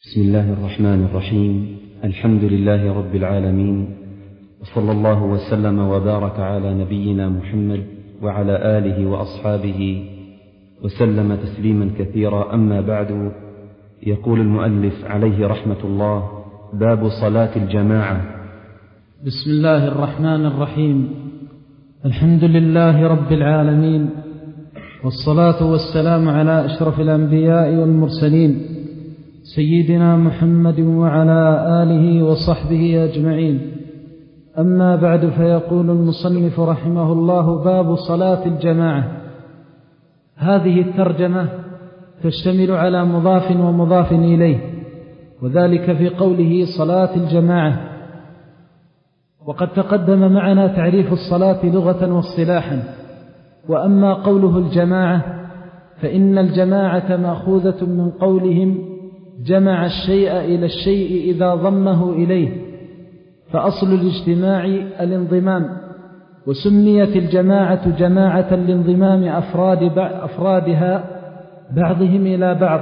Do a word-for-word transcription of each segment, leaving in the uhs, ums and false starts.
بسم الله الرحمن الرحيم. الحمد لله رب العالمين، وصلى الله وسلم وبارك على نبينا محمد وعلى آله وأصحابه وسلم تسليما كثيرا. أما بعد، يقول المؤلف عليه رحمة الله: باب صلاة الجماعة. بسم الله الرحمن الرحيم. الحمد لله رب العالمين، والصلاة والسلام على أشرف الأنبياء والمرسلين سيدنا محمد وعلى آله وصحبه أجمعين. أما بعد، فيقول المصنف رحمه الله: باب صلاة الجماعة. هذه الترجمة تشتمل على مضاف ومضاف إليه، وذلك في قوله صلاة الجماعة. وقد تقدم معنا تعريف الصلاة لغة واصطلاحا. وأما قوله الجماعة فإن الجماعة مأخوذة من قولهم جمع الشيء إلى الشيء إذا ضمه إليه، فأصل الاجتماع الانضمام، وسميت الجماعة جماعة لانضمام أفراد أفرادها بعضهم إلى بعض.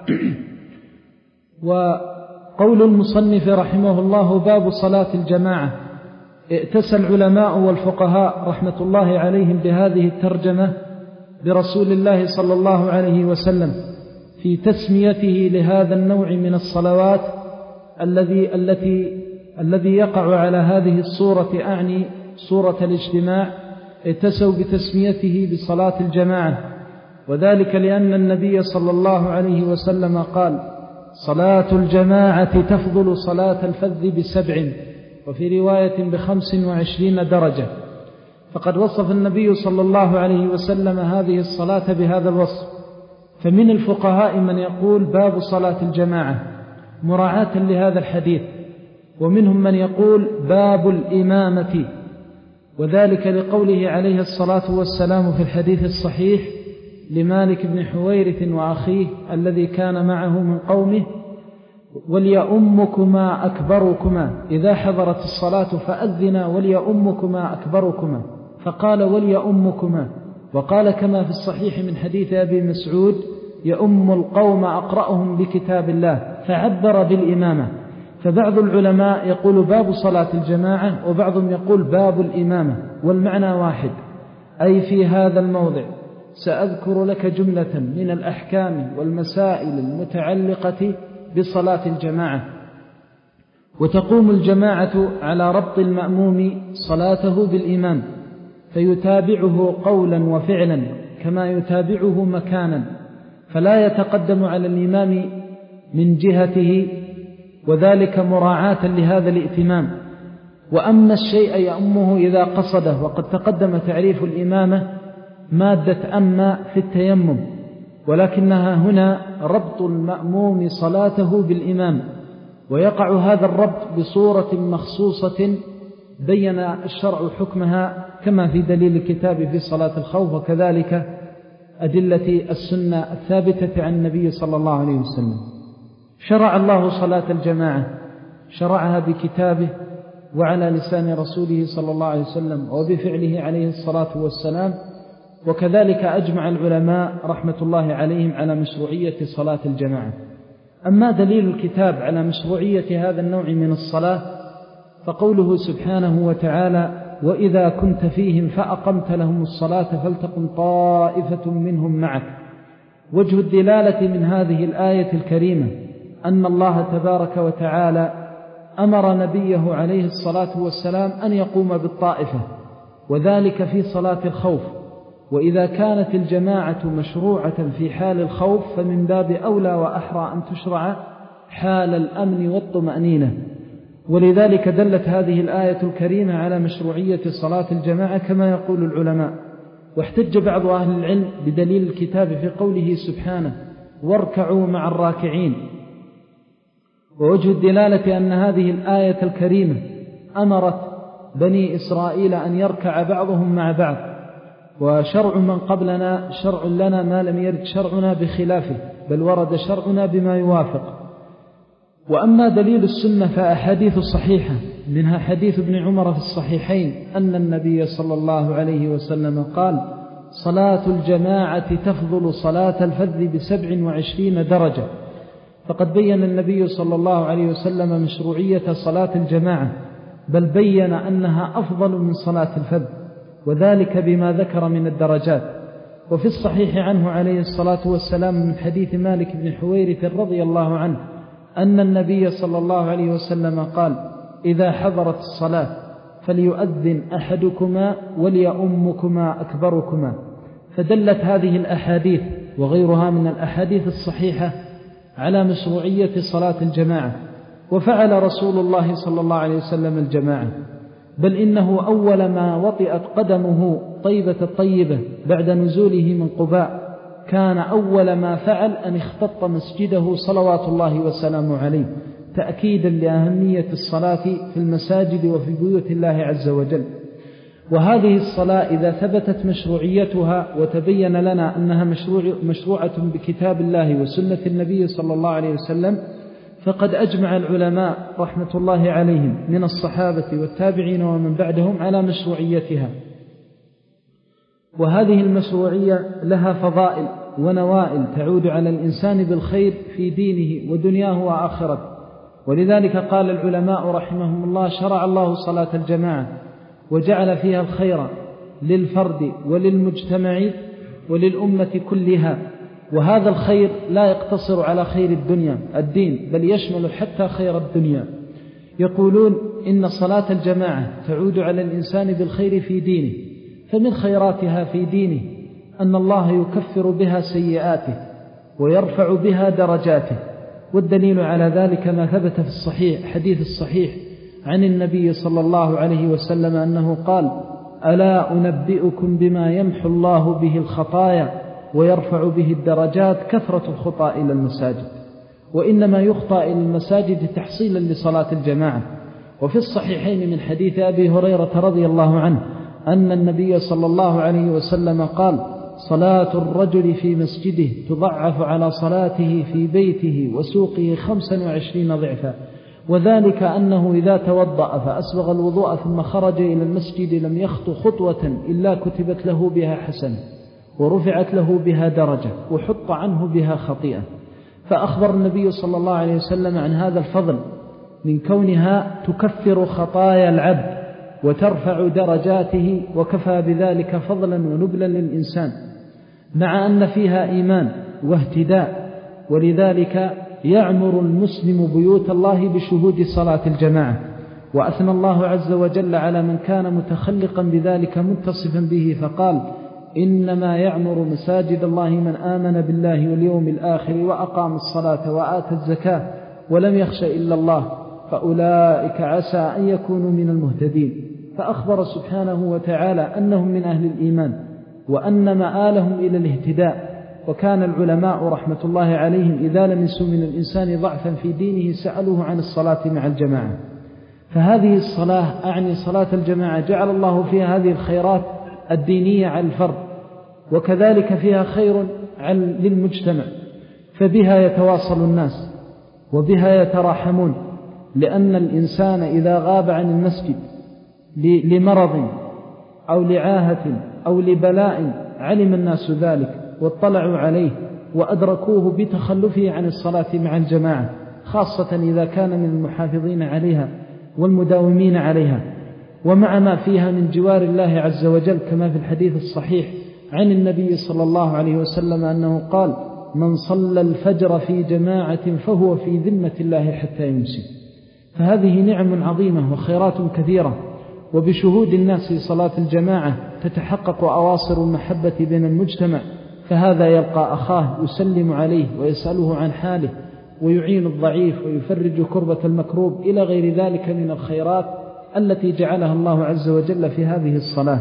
وقول المصنف رحمه الله: باب صلاة الجماعة. ائتسى العلماء والفقهاء رحمة الله عليهم بهذه الترجمة برسول الله صلى الله عليه وسلم في تسميته لهذا النوع من الصلوات الذي التي الذي يقع على هذه الصورة، أعني صورة الاجتماع. ائتسوا بتسميته بصلاة الجماعة، وذلك لأن النبي صلى الله عليه وسلم قال: صلاة الجماعة تفضل صلاة الفذ بسبع، وفي رواية بخمس وعشرين درجة. فقد وصف النبي صلى الله عليه وسلم هذه الصلاة بهذا الوصف. فمن الفقهاء من يقول باب صلاة الجماعة مراعاة لهذا الحديث، ومنهم من يقول باب الإمامة، وذلك لقوله عليه الصلاة والسلام في الحديث الصحيح لمالك بن حويرث وأخيه الذي كان معه من قومه: وليؤمكما أكبركما، إذا حضرت الصلاة فأذنا وليؤمكما أكبركما، فقال وليؤمكما. وقال كما في الصحيح من حديث أبي مسعود: يؤم القوم أقرأهم بكتاب الله، فعبر بالإمامة. فبعض العلماء يقول باب صلاة الجماعة، وبعضهم يقول باب الإمامة، والمعنى واحد، أي في هذا الموضع سأذكر لك جملة من الأحكام والمسائل المتعلقة بصلاة الجماعة. وتقوم الجماعة على ربط المأموم صلاته بالإمام، فيتابعه قولا وفعلا كما يتابعه مكانا، فلا يتقدم على الإمام من جهته، وذلك مراعاة لهذا الائتمام. وأما الشيء يأمه إذا قصده، وقد تقدم تعريف الإمامة مادة أما في التيمم، ولكنها هنا ربط المأموم صلاته بالإمام، ويقع هذا الربط بصورة مخصوصة بين الشرع حكمها كما في دليل الكتاب في صلاة الخوف، وكذلك أدلة السنة الثابتة عن النبي صلى الله عليه وسلم. شرع الله صلاة الجماعة، شرعها بكتابه وعلى لسان رسوله صلى الله عليه وسلم وبفعله عليه الصلاة والسلام، وكذلك أجمع العلماء رحمة الله عليهم على مشروعية صلاة الجماعة. أما دليل الكتاب على مشروعية هذا النوع من الصلاة فقوله سبحانه وتعالى: وإذا كنت فيهم فأقمت لهم الصلاة فلتقم طائفة منهم معك. وجه الدلالة من هذه الآية الكريمة أن الله تبارك وتعالى أمر نبيه عليه الصلاة والسلام أن يقوم بالطائفة، وذلك في صلاة الخوف. وإذا كانت الجماعة مشروعة في حال الخوف فمن باب أولى وأحرى أن تشرع حال الأمن والطمأنينة. ولذلك دلت هذه الآية الكريمة على مشروعية صلاة الجماعة كما يقول العلماء. واحتج بعض أهل العلم بدليل الكتاب في قوله سبحانه: واركعوا مع الراكعين. ووجه الدلالة أن هذه الآية الكريمة أمرت بني إسرائيل أن يركع بعضهم مع بعض، وشرع من قبلنا شرع لنا ما لم يرد شرعنا بخلافه، بل ورد شرعنا بما يوافق. وأما دليل السنة فأحاديث صحيحة، منها حديث ابن عمر في الصحيحين أن النبي صلى الله عليه وسلم قال: صلاة الجماعة تفضل صلاة الفذ بسبع وعشرين درجة. فقد بين النبي صلى الله عليه وسلم مشروعية صلاة الجماعة، بل بين أنها أفضل من صلاة الفذ، وذلك بما ذكر من الدرجات. وفي الصحيح عنه عليه الصلاة والسلام من حديث مالك بن حويرث رضي الله عنه أن النبي صلى الله عليه وسلم قال: إذا حضرت الصلاة فليؤذن أحدكما وليؤمكما أكبركما. فدلت هذه الأحاديث وغيرها من الأحاديث الصحيحة على مشروعية صلاة الجماعة، وفعل رسول الله صلى الله عليه وسلم الجماعة، بل إنه أول ما وطئت قدمه طيبة الطيبة بعد نزوله من قباء كان أول ما فعل أن اختط مسجده صلوات الله وسلامه عليه، تأكيدا لأهمية الصلاة في المساجد وفي بيوت الله عز وجل. وهذه الصلاة إذا ثبتت مشروعيتها وتبين لنا أنها مشروع مشروعة بكتاب الله وسنة النبي صلى الله عليه وسلم، فقد أجمع العلماء رحمة الله عليهم من الصحابة والتابعين ومن بعدهم على مشروعيتها. وهذه المشروعية لها فضائل ونوائل تعود على الإنسان بالخير في دينه ودنياه وآخرته. ولذلك قال العلماء رحمهم الله: شرع الله صلاة الجماعة وجعل فيها الخير للفرد وللمجتمع وللأمة كلها، وهذا الخير لا يقتصر على خير الدنيا الدين، بل يشمل حتى خير الدنيا. يقولون إن صلاة الجماعة تعود على الإنسان بالخير في دينه، فمن خيراتها في دينه أن الله يكفر بها سيئاته ويرفع بها درجاته، والدليل على ذلك ما ثبت في الصحيح حديث الصحيح عن النبي صلى الله عليه وسلم أنه قال: ألا أنبئكم بما يمحو الله به الخطايا ويرفع به الدرجات كثرة الخطى إلى المساجد. وإنما يخطى إلى المساجد تحصيلا لصلاة الجماعة. وفي الصحيحين من حديث أبي هريرة رضي الله عنه أن النبي صلى الله عليه وسلم قال: صلاة الرجل في مسجده تضعف على صلاته في بيته وسوقه خمسا وعشرين ضعفا، وذلك أنه إذا توضأ فأسبغ الوضوء ثم خرج إلى المسجد لم يخطو خطوة إلا كتبت له بها حسنة ورفعت له بها درجة وحط عنه بها خطيئة. فأخبر النبي صلى الله عليه وسلم عن هذا الفضل من كونها تكفر خطايا العبد وترفع درجاته، وكفى بذلك فضلا ونبلا للإنسان، مع أن فيها إيمان واهتداء. ولذلك يعمر المسلم بيوت الله بشهود صلاة الجماعة. وأثنى الله عز وجل على من كان متخلقا بذلك متصفا به فقال: إنما يعمر مساجد الله من آمن بالله واليوم الآخر وأقام الصلاة وآتى الزكاة ولم يخش إلا الله فأولئك عسى أن يكونوا من المهتدين. فأخبر سبحانه وتعالى أنهم من أهل الإيمان وأن مآلهم إلى الاهتداء. وكان العلماء رحمة الله عليهم إذا لمسوا من الإنسان ضعفا في دينه سألوه عن الصلاة مع الجماعة. فهذه الصلاة أعني صلاة الجماعة جعل الله فيها هذه الخيرات الدينية على الفرد، وكذلك فيها خير للمجتمع، فبها يتواصل الناس وبها يتراحمون، لأن الإنسان إذا غاب عن المسجد لمرض أو لعاهة أو لبلاء علم الناس ذلك واطلعوا عليه وأدركوه بتخلفه عن الصلاة مع الجماعة، خاصة إذا كان من المحافظين عليها والمداومين عليها، ومع ما فيها من جوار الله عز وجل، كما في الحديث الصحيح عن النبي صلى الله عليه وسلم أنه قال: من صلى الفجر في جماعة فهو في ذمة الله حتى يمسي. فهذه نعم عظيمة وخيرات كثيرة، وبشهود الناس صلاة الجماعة تتحقق أواصر المحبة بين المجتمع، فهذا يلقى أخاه يسلم عليه ويسأله عن حاله ويعين الضعيف ويفرج كربة المكروب إلى غير ذلك من الخيرات التي جعلها الله عز وجل في هذه الصلاة.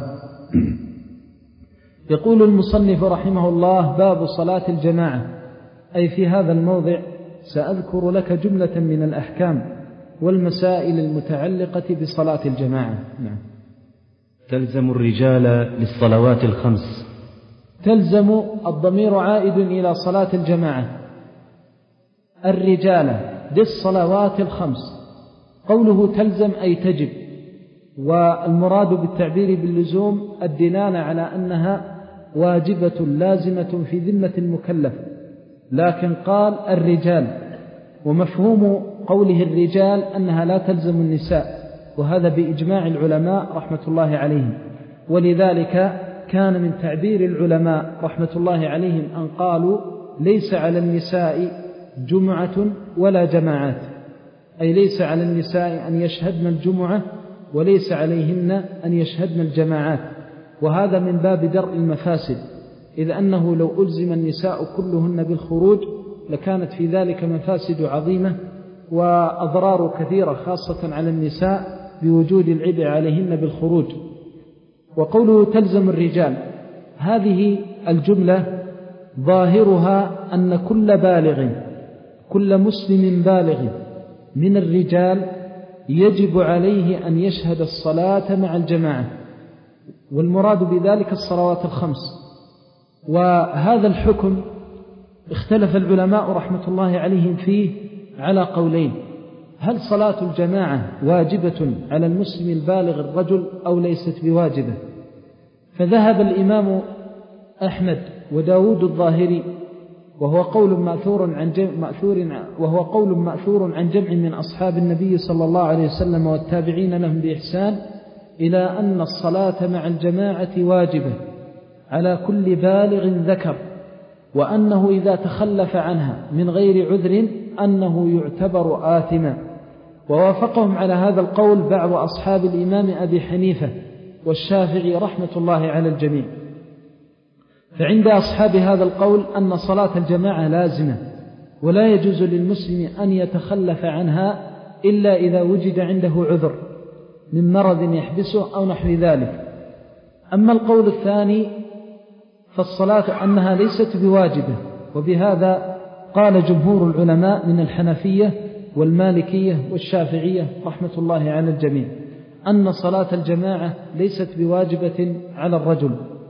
يقول المصنف رحمه الله: باب صلاة الجماعة. أي في هذا الموضع سأذكر لك جملة من الأحكام والمسائل المتعلقة بصلاة الجماعة. نعم. تلزم الرجال للصلوات الخمس. تلزم الضمير عائد إلى صلاة الجماعة الرجال للصلوات الخمس. قوله تلزم أي تجب، والمراد بالتعبير باللزوم الدلالة على أنها واجبة لازمة في ذمة المكلف، لكن قال الرجال ومفهوم قوله الرجال أنها لا تلزم النساء، وهذا بإجماع العلماء رحمة الله عليهم. ولذلك كان من تعبير العلماء رحمة الله عليهم أن قالوا ليس على النساء جمعة ولا جماعات، أي ليس على النساء أن يشهدن الجمعة وليس عليهن أن يشهدن الجماعات، وهذا من باب درء المفاسد، إذ أنه لو ألزم النساء كلهن بالخروج لكانت في ذلك مفاسد عظيمة وأضرار كثيرة خاصة على النساء بوجود العبء عليهن بالخروج. وقوله تلزم الرجال، هذه الجملة ظاهرها أن كل بالغ كل مسلم بالغ من الرجال يجب عليه أن يشهد الصلاة مع الجماعة، والمراد بذلك الصلوات الخمس. وهذا الحكم اختلف العلماء رحمة الله عليهم فيه على قولين: هل صلاة الجماعة واجبة على المسلم البالغ الرجل أو ليست بواجبة؟ فذهب الإمام أحمد وداود الظاهري، وهو قول مأثور عن جمع مأثور وهو قول مأثور عن جمع من أصحاب النبي صلى الله عليه وسلم والتابعين لهم بإحسان، إلى أن الصلاة مع الجماعة واجبة على كل بالغ ذكر، وأنه إذا تخلف عنها من غير عذر أنه يعتبر آثما. ووافقهم على هذا القول بعض أصحاب الإمام أبي حنيفة والشافعي رحمة الله على الجميع. فعند أصحاب هذا القول أن صلاة الجماعة لازمة، ولا يجوز للمسلم أن يتخلف عنها إلا إذا وجد عنده عذر من مرض يحبسه أو نحو ذلك. أما القول الثاني فالصلاة أنها ليست بواجبة، وبهذا قال جمهور العلماء من الحنفية والمالكية والشافعية رحمة الله على الجميع أن صلاة الجماعة ليست بواجبة على الرجل.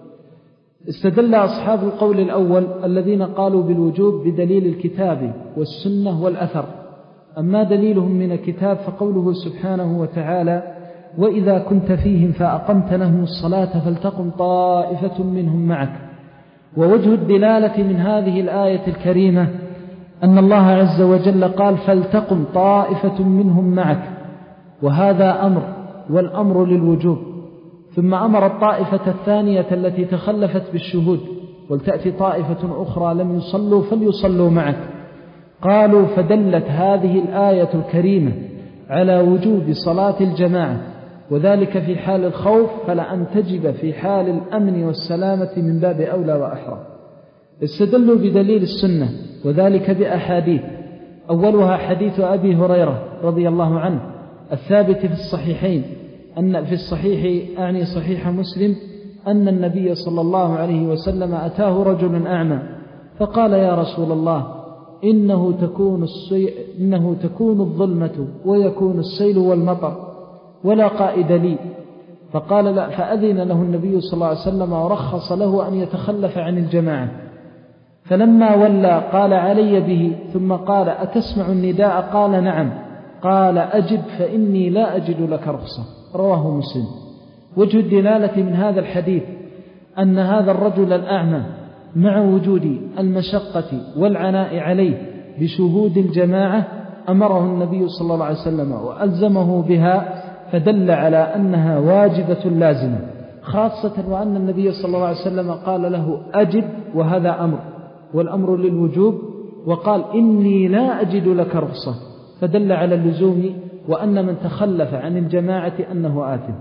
استدل أصحاب القول الأول الذين قالوا بالوجوب بدليل الكتاب والسنة والأثر. أما دليلهم من الكتاب فقوله سبحانه وتعالى: وإذا كنت فيهم فأقمت لهم الصلاة فلتقم طائفة منهم معك. ووجه الدلالة من هذه الآية الكريمة أن الله عز وجل قال: فلتقم طائفة منهم معك، وهذا أمر، والأمر للوجوب. ثم أمر الطائفة الثانية التي تخلفت بالشهود: ولتأتي طائفة أخرى لم يصلوا فليصلوا معك. قالوا: فدلت هذه الآية الكريمة على وجوب صلاة الجماعة، وذلك في حال الخوف، فلأن تجب في حال الأمن والسلامة من باب أولى وأحرى. استدلوا بدليل السنة، وذلك بأحاديث، أولها حديث أبي هريرة رضي الله عنه الثابت في الصحيحين، أن في الصحيح أعني صحيح مسلم، أن النبي صلى الله عليه وسلم أتاه رجل أعمى فقال: يا رسول الله، إنه تكون, السي... إنه تكون الظلمة ويكون السيل والمطر ولا قائد لي. فقال لا، فأذن له النبي صلى الله عليه وسلم ورخص له أن يتخلف عن الجماعة. فلما ولى قال: علي به. ثم قال: أتسمع النداء؟ قال: نعم. قال: أجب فإني لا أجد لك رخصة. رواه مسلم. وجه الدلالة من هذا الحديث أن هذا الرجل الأعمى مع وجود المشقة والعناء عليه بشهود الجماعة أمره النبي صلى الله عليه وسلم وألزمه بها، فدل على أنها واجبة لازمة، خاصة وأن النبي صلى الله عليه وسلم قال له: أجب، وهذا أمر، والأمر للوجوب، وقال: إني لا أجد لك رخصة، فدل على اللزوم، وأن من تخلف عن الجماعة أنه آثم.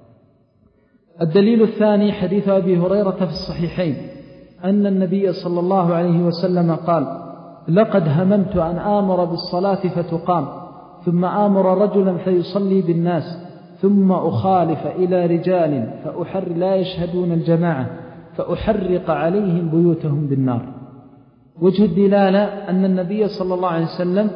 الدليل الثاني حديث أبي هريرة في الصحيحين أن النبي صلى الله عليه وسلم قال: لقد هممت أن آمر بالصلاة فتقام، ثم آمر رجلا فيصلي بالناس، ثم أخالف إلى رجال فأحر لا يشهدون الجماعة فأحرق عليهم بيوتهم بالنار. وجه الدلالة أن النبي صلى الله عليه وسلم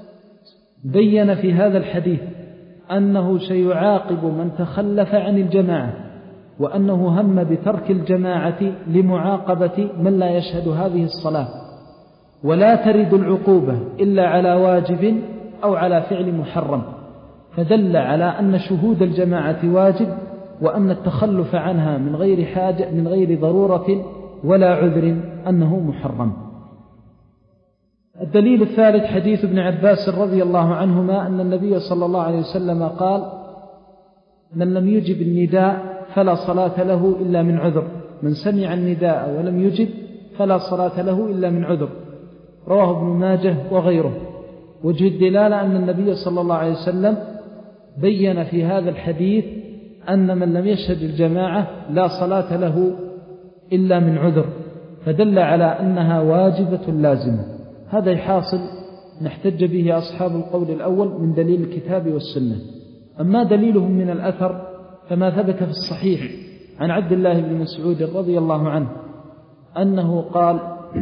بين في هذا الحديث أنه سيعاقب من تخلف عن الجماعة، وأنه هم بترك الجماعة لمعاقبة من لا يشهد هذه الصلاة، ولا ترد العقوبة إلا على واجب أو على فعل محرم، فدل على أن شهود الجماعة واجب، وأن التخلف عنها من غير حاجة من غير ضرورة ولا عذر أنه محرم. الدليل الثالث حديث ابن عباس رضي الله عنهما أن النبي صلى الله عليه وسلم قال: من لم يجب النداء فلا صلاة له إلا من عذر، من سمع النداء ولم يجب فلا صلاة له إلا من عذر. رواه ابن ماجه وغيره. وجه الدلالة أن النبي صلى الله عليه وسلم بين في هذا الحديث أن من لم يشهد الجماعة لا صلاة له إلا من عذر، فدل على أنها واجبة لازمة. هذا حاصل نحتج به أصحاب القول الأول من دليل الكتاب والسنة. أما دليلهم من الأثر فما ثبت في الصحيح عن عبد الله بن مسعود رضي الله عنه أنه قال: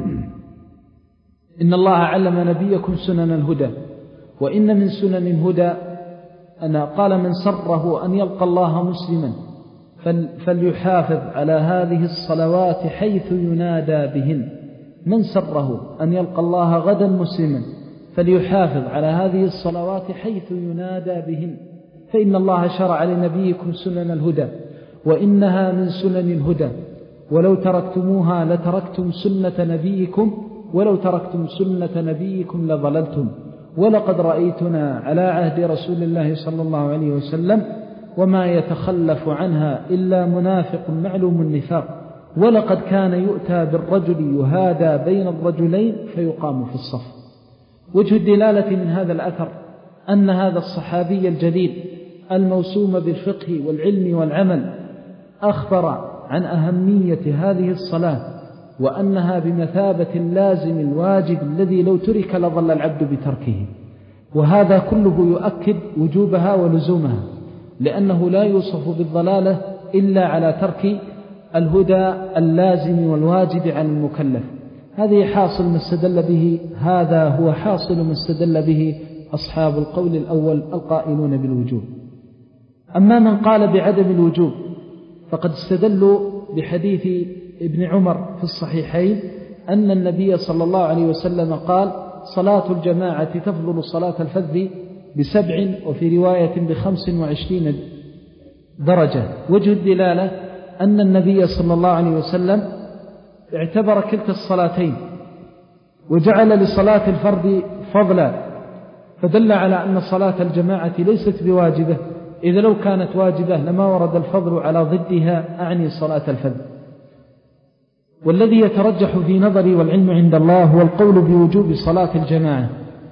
إن الله علم نبيكم سنن الهدى، وإن من سنن الهدى أنا قال: من سره أن يلقى الله مسلما فليحافظ على هذه الصلوات حيث ينادى بهن. من سره أن يلقى الله غدا مسلما فليحافظ على هذه الصلوات حيث ينادى بهن، فإن الله شرع لنبيكم سنن الهدى، وإنها من سنن الهدى، ولو تركتموها لتركتم سنة نبيكم، ولو تركتم سنة نبيكم لضللتم، ولقد رأيتنا على عهد رسول الله صلى الله عليه وسلم وما يتخلف عنها إلا منافق معلوم النفاق، ولقد كان يؤتى بالرجل يهادى بين الرجلين فيقام في الصف. وجه الدلالة من هذا الأثر أن هذا الصحابي الجليل الموسوم بالفقه والعلم والعمل أخبر عن أهمية هذه الصلاة، وأنها بمثابة اللازم الواجب الذي لو ترك لظل العبد بتركه، وهذا كله يؤكد وجوبها ولزومها، لأنه لا يوصف بالضلالة إلا على ترك الهدى اللازم والواجب عن المكلف. هذه حاصل ما استدل به هذا هو حاصل ما استدل به أصحاب القول الأول القائلون بالوجوب. أما من قال بعدم الوجوب فقد استدلوا بحديث ابن عمر في الصحيحين أن النبي صلى الله عليه وسلم قال: صلاة الجماعة تفضل صلاة الفذ بسبع، وفي رواية بخمس وعشرين درجة. وجه الدلالة أن النبي صلى الله عليه وسلم اعتبر كلتا الصلاتين وجعل لصلاة الفرد فضلا، فدل على أن صلاة الجماعة ليست بواجبة، إذا لو كانت واجبة لما ورد الفضل على ضدها، أعني صلاة الفذ. والذي يترجح في نظري والعلم عند الله هو القول بوجوب صلاة الجماعة،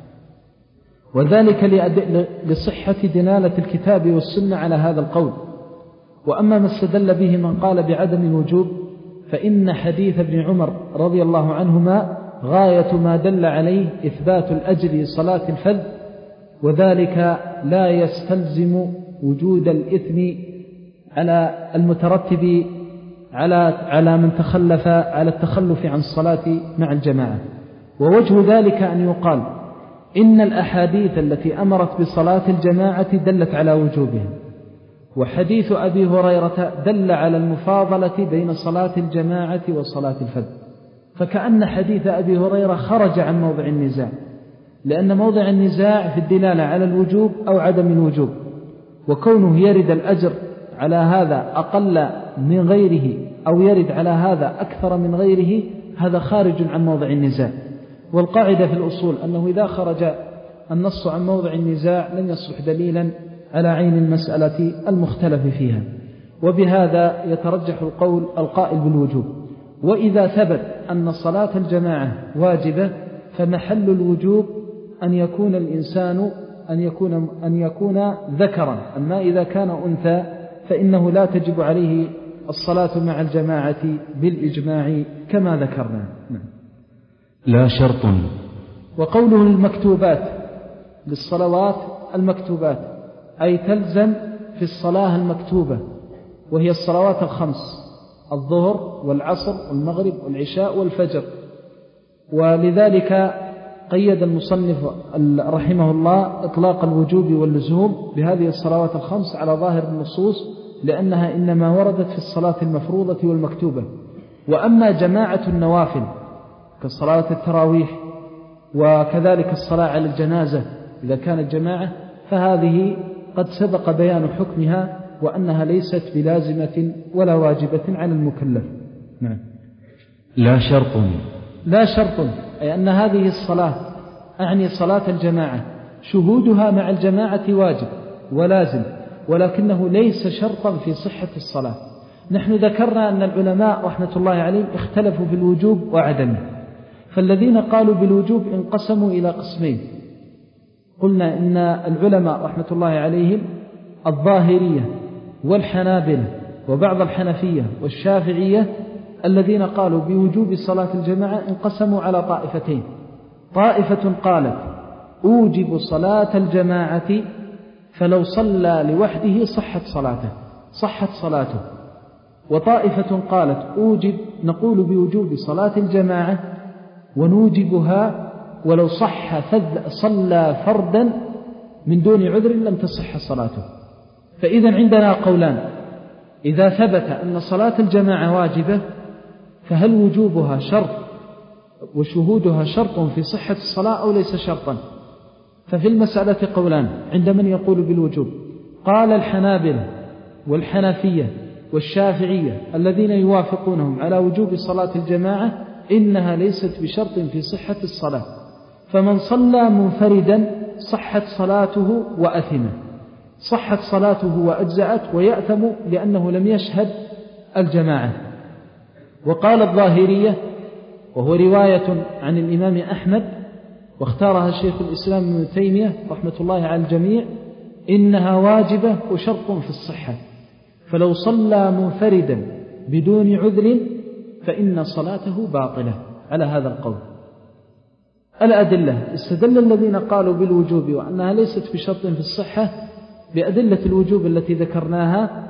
وذلك لصحة دلالة الكتاب والسنة على هذا القول. وأما ما استدل به من قال بعدم الوجوب فإن حديث ابن عمر رضي الله عنهما غاية ما دل عليه إثبات الأجر لصلاة الفذ، وذلك لا يستلزم وجود الإثم على المترتب على على من تخلف على التخلف عن الصلاة مع الجماعة. ووجه ذلك أن يقال إن الأحاديث التي أمرت بصلاة الجماعة دلت على وجوبها، وحديث أبي هريرة دل على المفاضلة بين صلاة الجماعة وصلاة الفذ، فكأن حديث أبي هريرة خرج عن موضع النزاع، لأن موضع النزاع في الدلالة على الوجوب أو عدم الوجوب، وكونه يرد الأجر على هذا أقل من غيره أو يرد على هذا أكثر من غيره، هذا خارج عن موضع النزاع. والقاعدة في الأصول أنه إذا خرج النص عن موضع النزاع لم يصبح دليلا على عين المسألة المختلف فيها، وبهذا يترجح القول القائل بالوجوب. وإذا ثبت أن صلاة الجماعة واجبة فمحل الوجوب أن يكون الإنسان أن يكون, أن يكون ذكرا، أما إذا كان أنثى فإنه لا تجب عليه الصلاة مع الجماعة بالإجماع كما ذكرنا. لا شرط. وقوله المكتوبات للصلوات المكتوبات أي تلزم في الصلاة المكتوبة، وهي الصلوات الخمس: الظهر والعصر والمغرب والعشاء والفجر. ولذلك قيد المصنف رحمه الله إطلاق الوجوب واللزوم بهذه الصلوات الخمس على ظاهر النصوص، لأنها إنما وردت في الصلاة المفروضة والمكتوبة. وأما جماعة النوافل كالصلاة التراويح وكذلك الصلاة على الجنازة إذا كانت جماعة فهذه قد سبق بيان حكمها، وأنها ليست بلازمة ولا واجبة على المكلف. نعم. لا شرط. لا شرط أي أن هذه الصلاة أعني صلاة الجماعة شهودها مع الجماعة واجب ولازم، ولكنه ليس شرطا في صحة الصلاة. نحن ذكرنا أن العلماء رحمة الله عليهم اختلفوا في الوجوب وعدمه، فالذين قالوا بالوجوب انقسموا إلى قسمين. قلنا إن العلماء رحمة الله عليهم الظاهرية والحنابلة وبعض الحنفية والشافعية الذين قالوا بوجوب صلاة الجماعة انقسموا على طائفتين. طائفة قالت أوجب صلاة الجماعة فلو صلى لوحده صحت صلاته صحت صلاته وطائفة قالت أوجب نقول بوجوب صلاة الجماعة ونوجبها ولو صح صلى فردا من دون عذر لم تصح صلاته. فإذا عندنا قولان: إذا ثبت أن صلاة الجماعة واجبة فهل وجوبها شرط وشهودها شرط في صحة الصلاة أو ليس شرطا؟ ففي المسألة قولان عند من يقول بالوجوب. قال الحنابلة والحنفية والشافعية الذين يوافقونهم على وجوب صلاة الجماعة إنها ليست بشرط في صحة الصلاة، فمن صلى منفردا صحت صلاته وأثمه، صحت صلاته وأجزأت ويأثم لأنه لم يشهد الجماعة. وقال الظاهرية وهو رواية عن الإمام أحمد واختارها شيخ الإسلام ابن تيمية رحمة الله على الجميع إنها واجبة وشرط في الصحة، فلو صلى منفردا بدون عذر فإن صلاته باطلة على هذا القول. الأدلة: استدل الذين قالوا بالوجوب وأنها ليست بشرط في الصحة بأدلة الوجوب التي ذكرناها،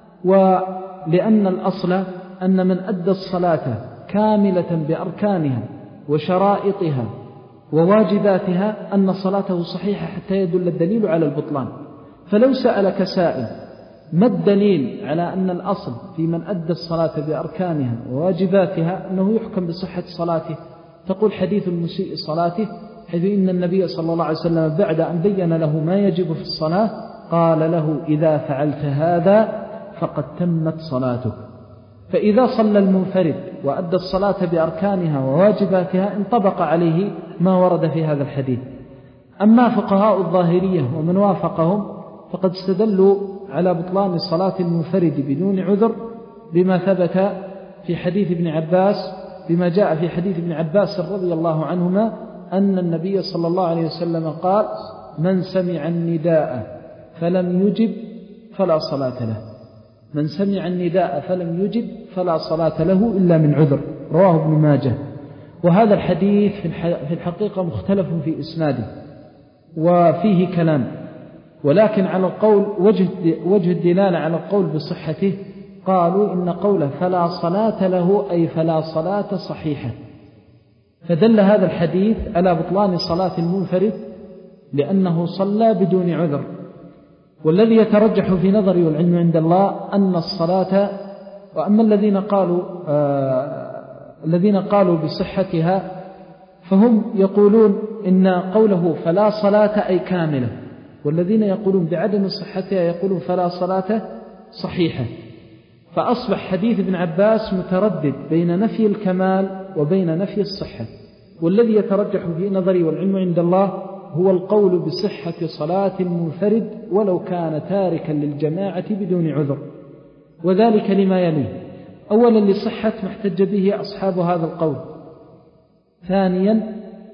ولأن الأصل أن من أدى الصلاة كاملة بأركانها وشرائطها وواجباتها أن صلاته صحيحة حتى يدل الدليل على البطلان. فلو سألك سائل ما الدليل على أن الأصل في من أدى الصلاة بأركانها وواجباتها أنه يحكم بصحة صلاته، تقول حديث المسيء صلاته، حيث إن النبي صلى الله عليه وسلم بعد أن بين له ما يجب في الصلاة قال له إذا فعلت هذا فقد تمت صلاتك. فإذا صلى المنفرد وأدى الصلاة بأركانها وواجباتها انطبق عليه ما ورد في هذا الحديث. أما فقهاء الظاهرية ومن وافقهم فقد استدلوا على بطلان صلاة المنفرد بدون عذر بما ثبت في حديث ابن عباس بما جاء في حديث ابن عباس رضي الله عنهما أن النبي صلى الله عليه وسلم قال: من سمع النداء فلم يجب فلا صلاة له. من سمع النداء فلم يجب فلا صلاة له إلا من عذر، رواه ابن ماجه. وهذا الحديث في الحقيقة مختلف في إسناده وفيه كلام، ولكن على القول وجه وجه الدلالة على القول بصحته قالوا إن قوله فلا صلاة له أي فلا صلاة صحيحة، فدل هذا الحديث على بطلان صلاة المنفرد لأنه صلى بدون عذر. والذي يترجح في نظري والعلم عند الله أن الصلاة، وأما الذين قالوا آه الذين قالوا بصحتها فهم يقولون إن قوله فلا صلاة أي كاملة، والذين يقولون بعدم صحتها يقولون فلا صلاة صحيحة. فأصبح حديث ابن عباس متردد بين نفي الكمال وبين نفي الصحة، والذي يترجح في نظري والعلم عند الله هو القول بصحة صلاة المنفرد ولو كان تاركا للجماعة بدون عذر، وذلك لما يليه: أولا لصحة ما احتج به أصحاب هذا القول، ثانيا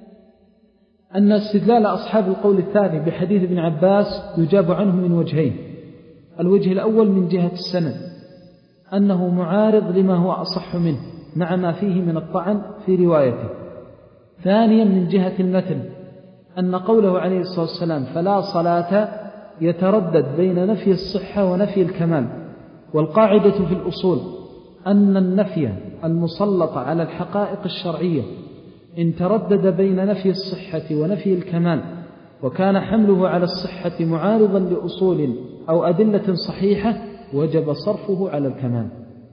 أن استدلال أصحاب القول الثاني بحديث ابن عباس يجاب عنه من وجهين: الوجه الأول من جهة السند أنه معارض لما هو أصح منه مع ما فيه من الطعن في روايته، ثانيا من جهة المتن أن قوله عليه الصلاة والسلام فلا صلاة يتردد بين نفي الصحة ونفي الكمال، والقاعدة في الأصول أن النفي المسلط على الحقائق الشرعية إن تردد بين نفي الصحة ونفي الكمال وكان حمله على الصحة معارضا لأصول أو أدلة صحيحة وجب صرفه على الكمال.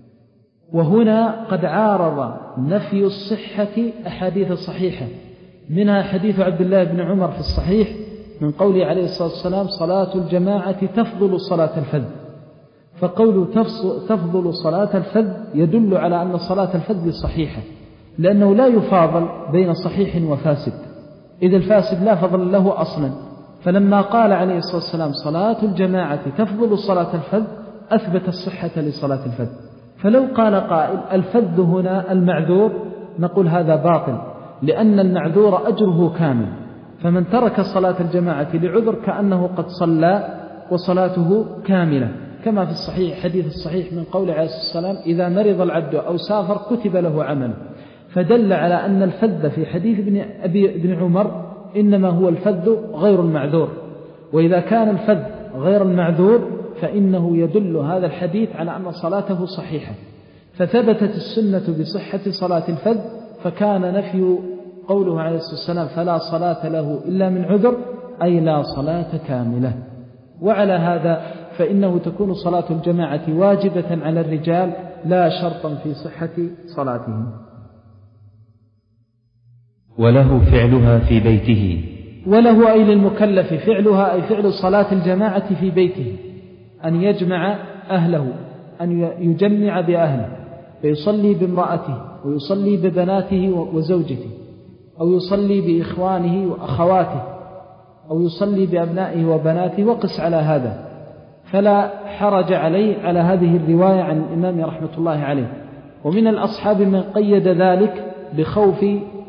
وهنا قد عارض نفي الصحة أحاديث صحيحة، منها حديث عبد الله بن عمر في الصحيح من قوله عليه الصلاة والسلام صلاة الجماعة تفضل صلاة الفذ، فقوله تفضل صلاة الفذ يدل على أن صلاة الفذ صحيحة، لأنه لا يفاضل بين صحيح وفاسد، إذ الفاسد لا فضل له أصلا. فلما قال عليه الصلاة والسلام صلاة الجماعة تفضل صلاة الفذ أثبت الصحة لصلاة الفذ. فلو قال قائل الفذ هنا المعذور نقول هذا باطل، لأن المعذور أجره كامل، فمن ترك صلاة الجماعة لعذر كأنه قد صلى وصلاته كاملة، كما في الصحيح حديث الصحيح من قول عليه الصلاة والسلام إذا مرض العبد أو سافر كتب له عمل. فدل على أن الفذ في حديث ابن, أبي ابن عمر إنما هو الفذ غير المعذور، وإذا كان الفذ غير المعذور فإنه يدل هذا الحديث على أن صلاته صحيحة، فثبتت السنة بصحة صلاة الفذ، فكان نفي قوله عليه الصلاة والسلام فلا صلاة له إلا من عذر أي لا صلاة كاملة. وعلى هذا فإنه تكون صلاة الجماعة واجبة على الرجال لا شرطا في صحة صلاتهم. وله فعلها في بيته، وله أي للمكلف فعلها أي فعل صلاة الجماعة في بيته، أن يجمع أهله، أن يجمع بأهله، فيصلي بامرأته ويصلي ببناته وزوجته، أو يصلي بإخوانه وأخواته، أو يصلي بأبنائه وبناته، وقس على هذا، فلا حرج عليه على هذه الرواية عن الإمام رحمة الله عليه. ومن الأصحاب من قيد ذلك بخوف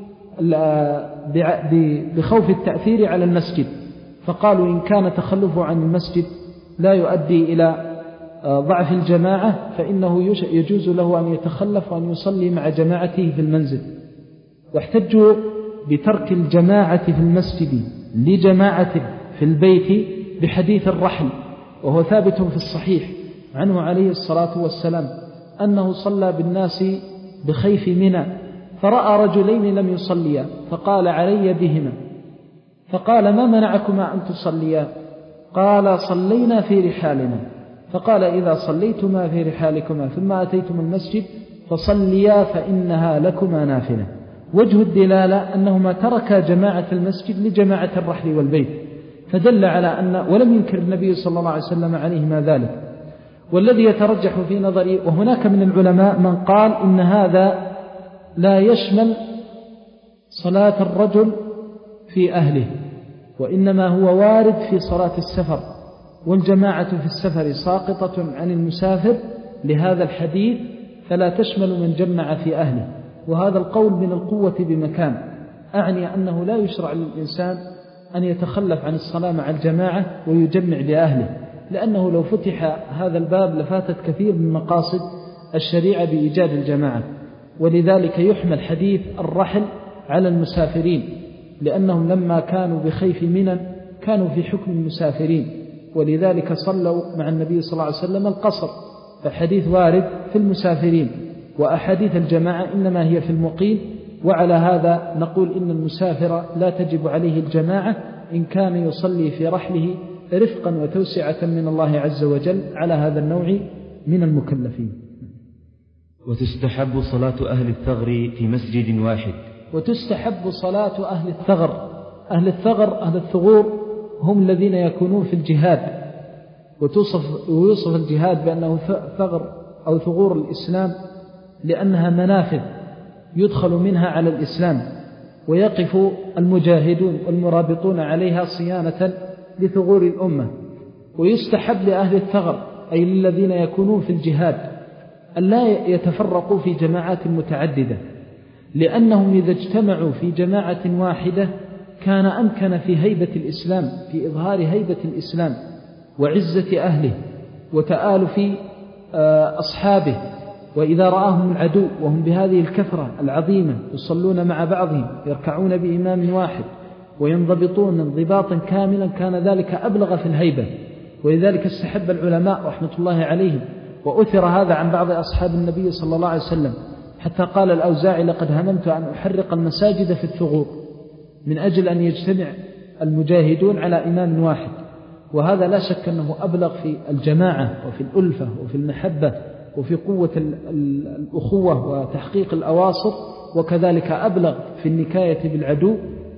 بخوف التأثير على المسجد، فقالوا إن كان تخلفه عن المسجد لا يؤدي إلى ضعف الجماعة فإنه يجوز له أن يتخلف وأن يصلي مع جماعته في المنزل. واحتجوا بترك الجماعة في المسجد لجماعة في البيت بحديث الرحل، وهو ثابت في الصحيح عنه عليه الصلاة والسلام أنه صلى بالناس بخيف منى، فرأى رجلين لم يصليا فقال علي بهما، فقال ما منعكما أن تصليا؟ قال صلينا في رحالنا. فقال إذا صليتما في رحالكما ثم أتيتم المسجد فصليا فإنها لكما نافلة. وجه الدلالة أنهما تركا جماعة المسجد لجماعة الرحل والبيت، فدل على أن ولم ينكر النبي صلى الله عليه وسلم عليهما ذلك. والذي يترجح في نظري، وهناك من العلماء من قال إن هذا لا يشمل صلاة الرجل في أهله، وإنما هو وارد في صلاة السفر، والجماعة في السفر ساقطة عن المسافر لهذا الحديث، فلا تشمل من جمع في أهله. وهذا القول من القوة بمكان، أعني أنه لا يشرع للإنسان أن يتخلف عن الصلاة مع الجماعة ويجمع لأهله، لأنه لو فتح هذا الباب لفاتت كثير من مقاصد الشريعة بإيجاد الجماعة. ولذلك يحمل حديث الرحل على المسافرين، لأنهم لما كانوا بخيف منى كانوا في حكم المسافرين، ولذلك صلوا مع النبي صلى الله عليه وسلم القصر، فالحديث وارد في المسافرين، وأحاديث الجماعة إنما هي في المقيم. وعلى هذا نقول إن المسافر لا تجب عليه الجماعة إن كان يصلي في رحله رفقا وتوسعة من الله عز وجل على هذا النوع من المكلفين. وتستحب صلاة أهل الثغر في مسجد واحد. وتستحب صلاة أهل الثغر. أهل الثغر أهل الثغور هم الذين يكونون في الجهاد، وتوصف ويوصف الجهاد بأنه ثغر أو ثغور الإسلام، لأنها منافذ يدخل منها على الإسلام، ويقف المجاهدون والمرابطون عليها صيانة لثغور الأمة. ويستحب لأهل الثغر أي للذين يكونون في الجهاد أن لا يتفرقوا في جماعات متعددة، لأنهم إذا اجتمعوا في جماعة واحدة كان أمكن في هيبة الإسلام، في إظهار هيبة الإسلام وعزة أهله وتآلف أصحابه. وإذا رآهم العدو وهم بهذه الكثرة العظيمة يصلون مع بعضهم يركعون بإمام واحد وينضبطون انضباطا كاملا كان ذلك أبلغ في الهيبة. ولذلك استحب العلماء رحمة الله عليهم، وأثر هذا عن بعض أصحاب النبي صلى الله عليه وسلم، حتى قال الأوزاعي لقد هممت أن أحرق المساجد في الثغور من أجل أن يجتمع المجاهدون على إمام واحد. وهذا لا شك أنه أبلغ في الجماعة وفي الألفة وفي المحبة وفي قوة الأخوة وتحقيق الأواصر، وكذلك أبلغ في النكاية بالعدو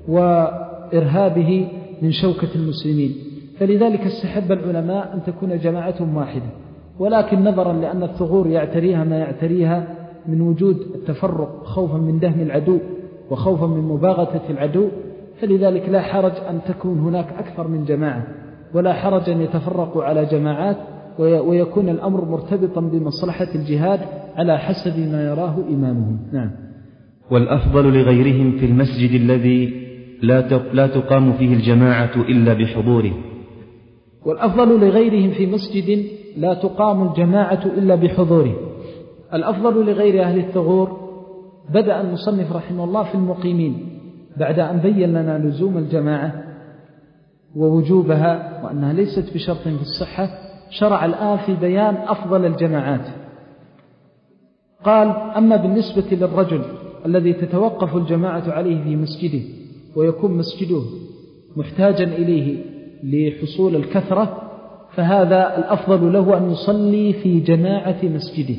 وإرهابه من شوكة المسلمين. فلذلك استحب العلماء أن تكون جماعتهم واحدة، ولكن نظرا لأن الثغور يعتريها ما يعتريها من وجود التفرق خوفا من دهم العدو وخوفا من مباغتة العدو، فلذلك لا حرج أن تكون هناك أكثر من جماعة، ولا حرج أن يتفرقوا على جماعات، ويكون الأمر مرتبطا بمصلحة الجهاد على حسب ما يراه إمامهم. نعم. والأفضل لغيرهم في المسجد الذي لا تقام فيه الجماعة إلا بحضوره. والأفضل لغيرهم في مسجد لا تقام الجماعة إلا بحضوره. الأفضل لغير أهل الثغور بدأ المصنف رحمه الله في المقيمين بعد أن بين لنا لزوم الجماعة ووجوبها وأنها ليست بشرط في الصحة، شرع الآن في بيان أفضل الجماعات. قال: أما بالنسبة للرجل الذي تتوقف الجماعة عليه في مسجده ويكون مسجده محتاجا إليه لحصول الكثرة، فهذا الأفضل له أن يصلي في جماعة مسجده.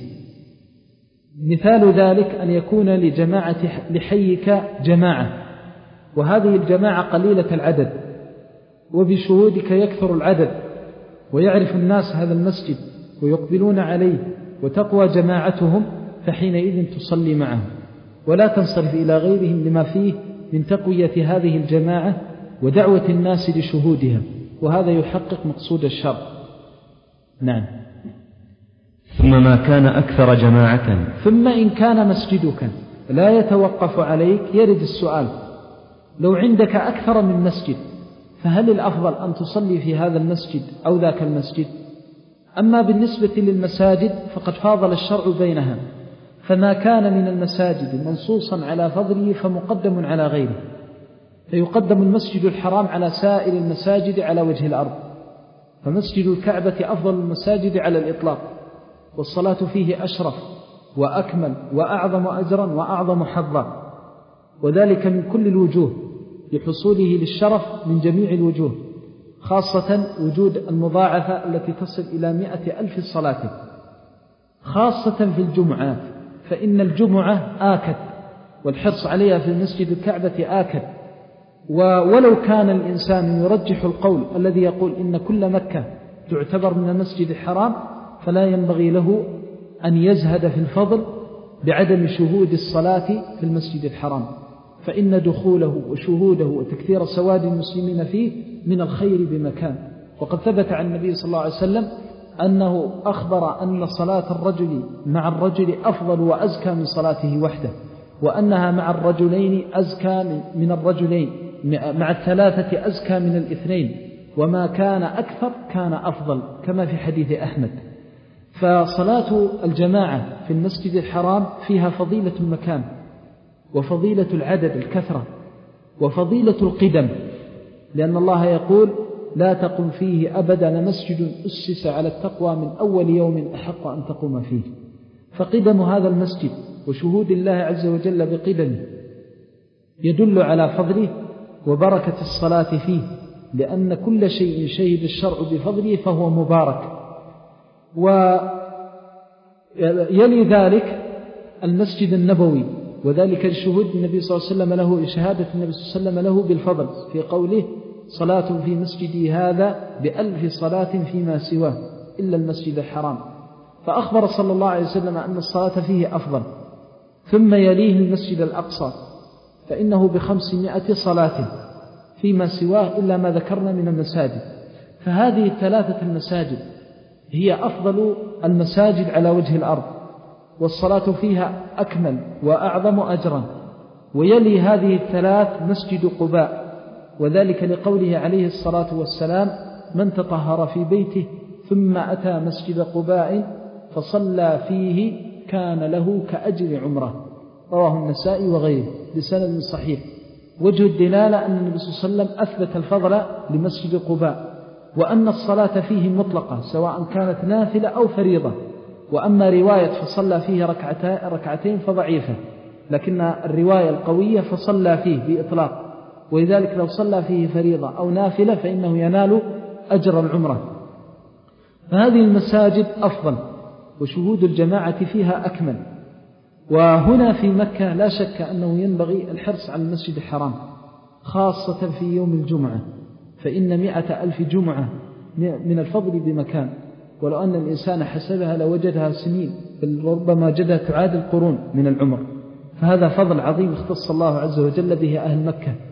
مثال ذلك أن يكون لجماعة لحيك جماعة، وهذه الجماعة قليلة العدد، وبشهودك يكثر العدد ويعرف الناس هذا المسجد ويقبلون عليه وتقوى جماعتهم، فحينئذ تصلي معهم ولا تنصرف إلى غيرهم لما فيه من تقوية هذه الجماعة ودعوة الناس لشهودها، وهذا يحقق مقصود الشرع. نعم. ثم ما كان أكثر جماعة، ثم إن كان مسجدك لا يتوقف عليك، يرد السؤال: لو عندك أكثر من مسجد فهل الأفضل أن تصلي في هذا المسجد أو ذاك المسجد؟ أما بالنسبة للمساجد فقد فاضل الشرع بينها، فما كان من المساجد منصوصا على فضله فمقدم على غيره، فيقدم المسجد الحرام على سائر المساجد على وجه الأرض، فمسجد الكعبة أفضل المساجد على الإطلاق، والصلاة فيه أشرف وأكمل وأعظم أجرا وأعظم حظا، وذلك من كل الوجوه لحصوله للشرف من جميع الوجوه، خاصة وجود المضاعفة التي تصل إلى مئة ألف صلاة، خاصة في الجمعات، فإن الجمعة آكد والحرص عليها في المسجد الكعبة آكد. ولو كان الإنسان يرجح القول الذي يقول إن كل مكة تعتبر من المسجد الحرام، فلا ينبغي له أن يزهد في الفضل بعدم شهود الصلاة في المسجد الحرام، فإن دخوله وشهوده وتكثير سواد المسلمين فيه من الخير بمكان. وقد ثبت عن النبي صلى الله عليه وسلم أنه أخبر أن صلاة الرجل مع الرجل أفضل وأزكى من صلاته وحده، وأنها مع الرجلين أزكى من الرجلين، مع الثلاثة أزكى من الاثنين، وما كان أكثر كان أفضل، كما في حديث أحمد. فصلاة الجماعة في المسجد الحرام فيها فضيلة المكان وفضيلة العدد الكثرة وفضيلة القدم، لأن الله يقول: لا تقم فيه أبدا لمسجد أسس على التقوى من أول يوم أحق أن تقوم فيه. فقدم هذا المسجد وشهود الله عز وجل بقدمه يدل على فضله وبركة الصلاة فيه، لأن كل شيء شهد الشرع بفضله فهو مبارك. ويلي ذلك المسجد النبوي، وذلك لشهود النبي صلى الله عليه وسلم له، إشهادة النبي صلى الله عليه وسلم له بالفضل في قوله: صلاة في مسجدي هذا بألف صلاة فيما سواه إلا المسجد الحرام. فأخبر صلى الله عليه وسلم أن الصلاة فيه أفضل. ثم يليه المسجد الأقصى فإنه بخمسمائة صلاة فيما سواه إلا ما ذكرنا من المساجد. فهذه الثلاثة المساجد هي أفضل المساجد على وجه الأرض، والصلاة فيها أكمل وأعظم أجرا. ويلي هذه الثلاث مسجد قباء، وذلك لقوله عليه الصلاة والسلام: من تطهر في بيته ثم أتى مسجد قباء فصلى فيه كان له كأجر عمره، رواه النسائي وغيره بسند صحيح. وجه الدلالة أن النبي صلى الله عليه وسلم أثبت الفضل لمسجد قباء، وأن الصلاة فيه مطلقة سواء كانت نافلة أو فريضة. وأما رواية فصلى فيه ركعتين فضعيفة، لكن الرواية القوية فصلى فيه بإطلاق، ولذلك لو صلى فيه فريضة أو نافلة فإنه ينال أجر العمرة. فهذه المساجد أفضل وشهود الجماعة فيها أكمل. وهنا في مكة لا شك أنه ينبغي الحرص على المسجد الحرام، خاصة في يوم الجمعة، فإن مئة ألف جمعة من الفضل بمكان، ولو أن الإنسان حسبها لوجدها سنين، بل ربما جدها تعادل قرون من العمر. فهذا فضل عظيم اختص الله عز وجل به أهل مكة،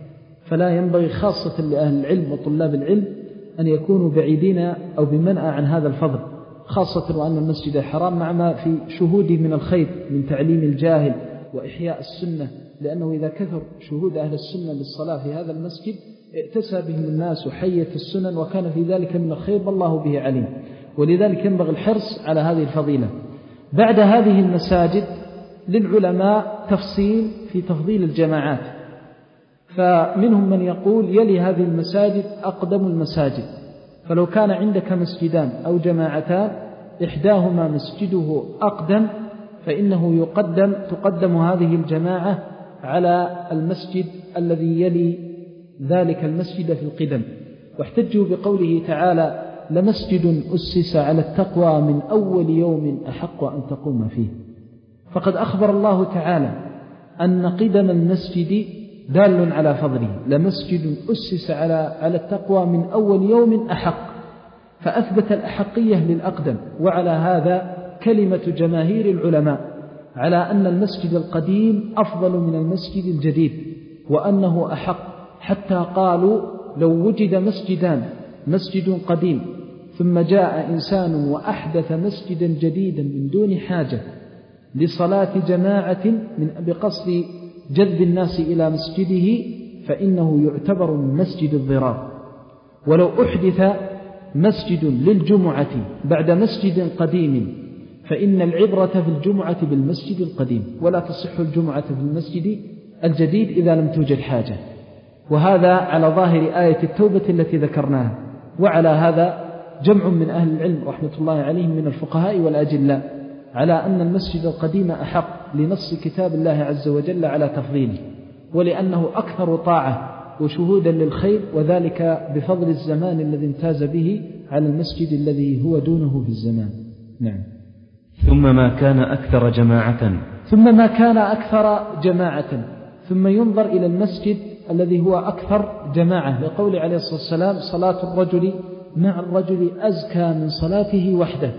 فلا ينبغي خاصة لأهل العلم وطلاب العلم أن يكونوا بعيدين أو بمنأى عن هذا الفضل، خاصة وأن المسجد الحرام مع ما في شهوده من الخير من تعليم الجاهل وإحياء السنة، لأنه إذا كثر شهود أهل السنة للصلاة في هذا المسجد ائتسى بهم الناس وحيت السنن، وكان في ذلك من الخير والله به عليم. ولذلك ينبغي الحرص على هذه الفضيلة. بعد هذه المساجد للعلماء تفصيل في تفضيل الجماعات، فمنهم من يقول يلي هذه المساجد أقدم المساجد، فلو كان عندك مسجدان أو جماعتان إحداهما مسجده أقدم فإنه يقدم تقدم هذه الجماعة على المسجد الذي يلي ذلك المسجد في القدم. واحتجوا بقوله تعالى لمسجد أسس على التقوى من أول يوم أحق أن تقوم فيه، فقد أخبر الله تعالى أن قدم المسجد دال على فضله، لمسجد أسس على على التقوى من أول يوم أحق، فأثبت الأحقية للأقدم. وعلى هذا كلمة جماهير العلماء على أن المسجد القديم أفضل من المسجد الجديد وأنه أحق، حتى قالوا لو وجد مسجدان، مسجد قديم ثم جاء إنسان وأحدث مسجدا جديدا من دون حاجة لصلاة جماعة من بقصد جذب الناس إلى مسجده فإنه يعتبر من مسجد الضرار. ولو أحدث مسجد للجمعة بعد مسجد قديم فإن العبرة في الجمعة بالمسجد القديم، ولا تصح الجمعة في المسجد الجديد إذا لم توجد حاجة. وهذا على ظاهر آية التوبة التي ذكرناها. وعلى هذا جمع من أهل العلم رحمة الله عليهم من الفقهاء والأجلاء على أن المسجد القديم أحق لنص كتاب الله عز وجل على تفضيله، ولأنه أكثر طاعة وشهودا للخير، وذلك بفضل الزمان الذي امتاز به على المسجد الذي هو دونه في الزمان. نعم. ثم ما كان أكثر جماعة ثم ما كان أكثر جماعة ثم ينظر إلى المسجد الذي هو أكثر جماعة، لقول عليه الصلاة والسلام صلاة الرجل مع الرجل أزكى من صلاته وحده،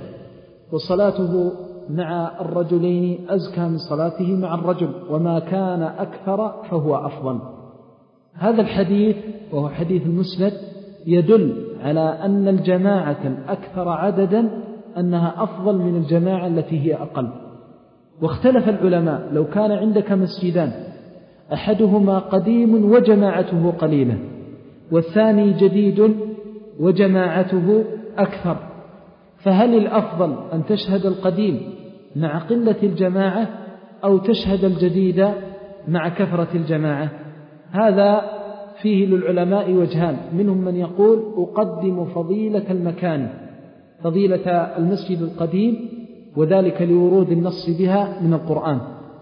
وصلاته مع الرجلين أزكى من صلاته مع الرجل، وما كان أكثر فهو أفضل. هذا الحديث وهو حديث المسند يدل على أن الجماعة الأكثر عددا أنها أفضل من الجماعة التي هي أقل. واختلف العلماء لو كان عندك مسجدان أحدهما قديم وجماعته قليلة والثاني جديد وجماعته أكثر، فهل الأفضل أن تشهد القديم مع قلة الجماعة أو تشهد الجديد مع كثرة الجماعة؟ هذا فيه للعلماء وجهان، منهم من يقول أقدم فضيلة المكان، فضيلة المسجد القديم، وذلك لورود النص بها من القرآن،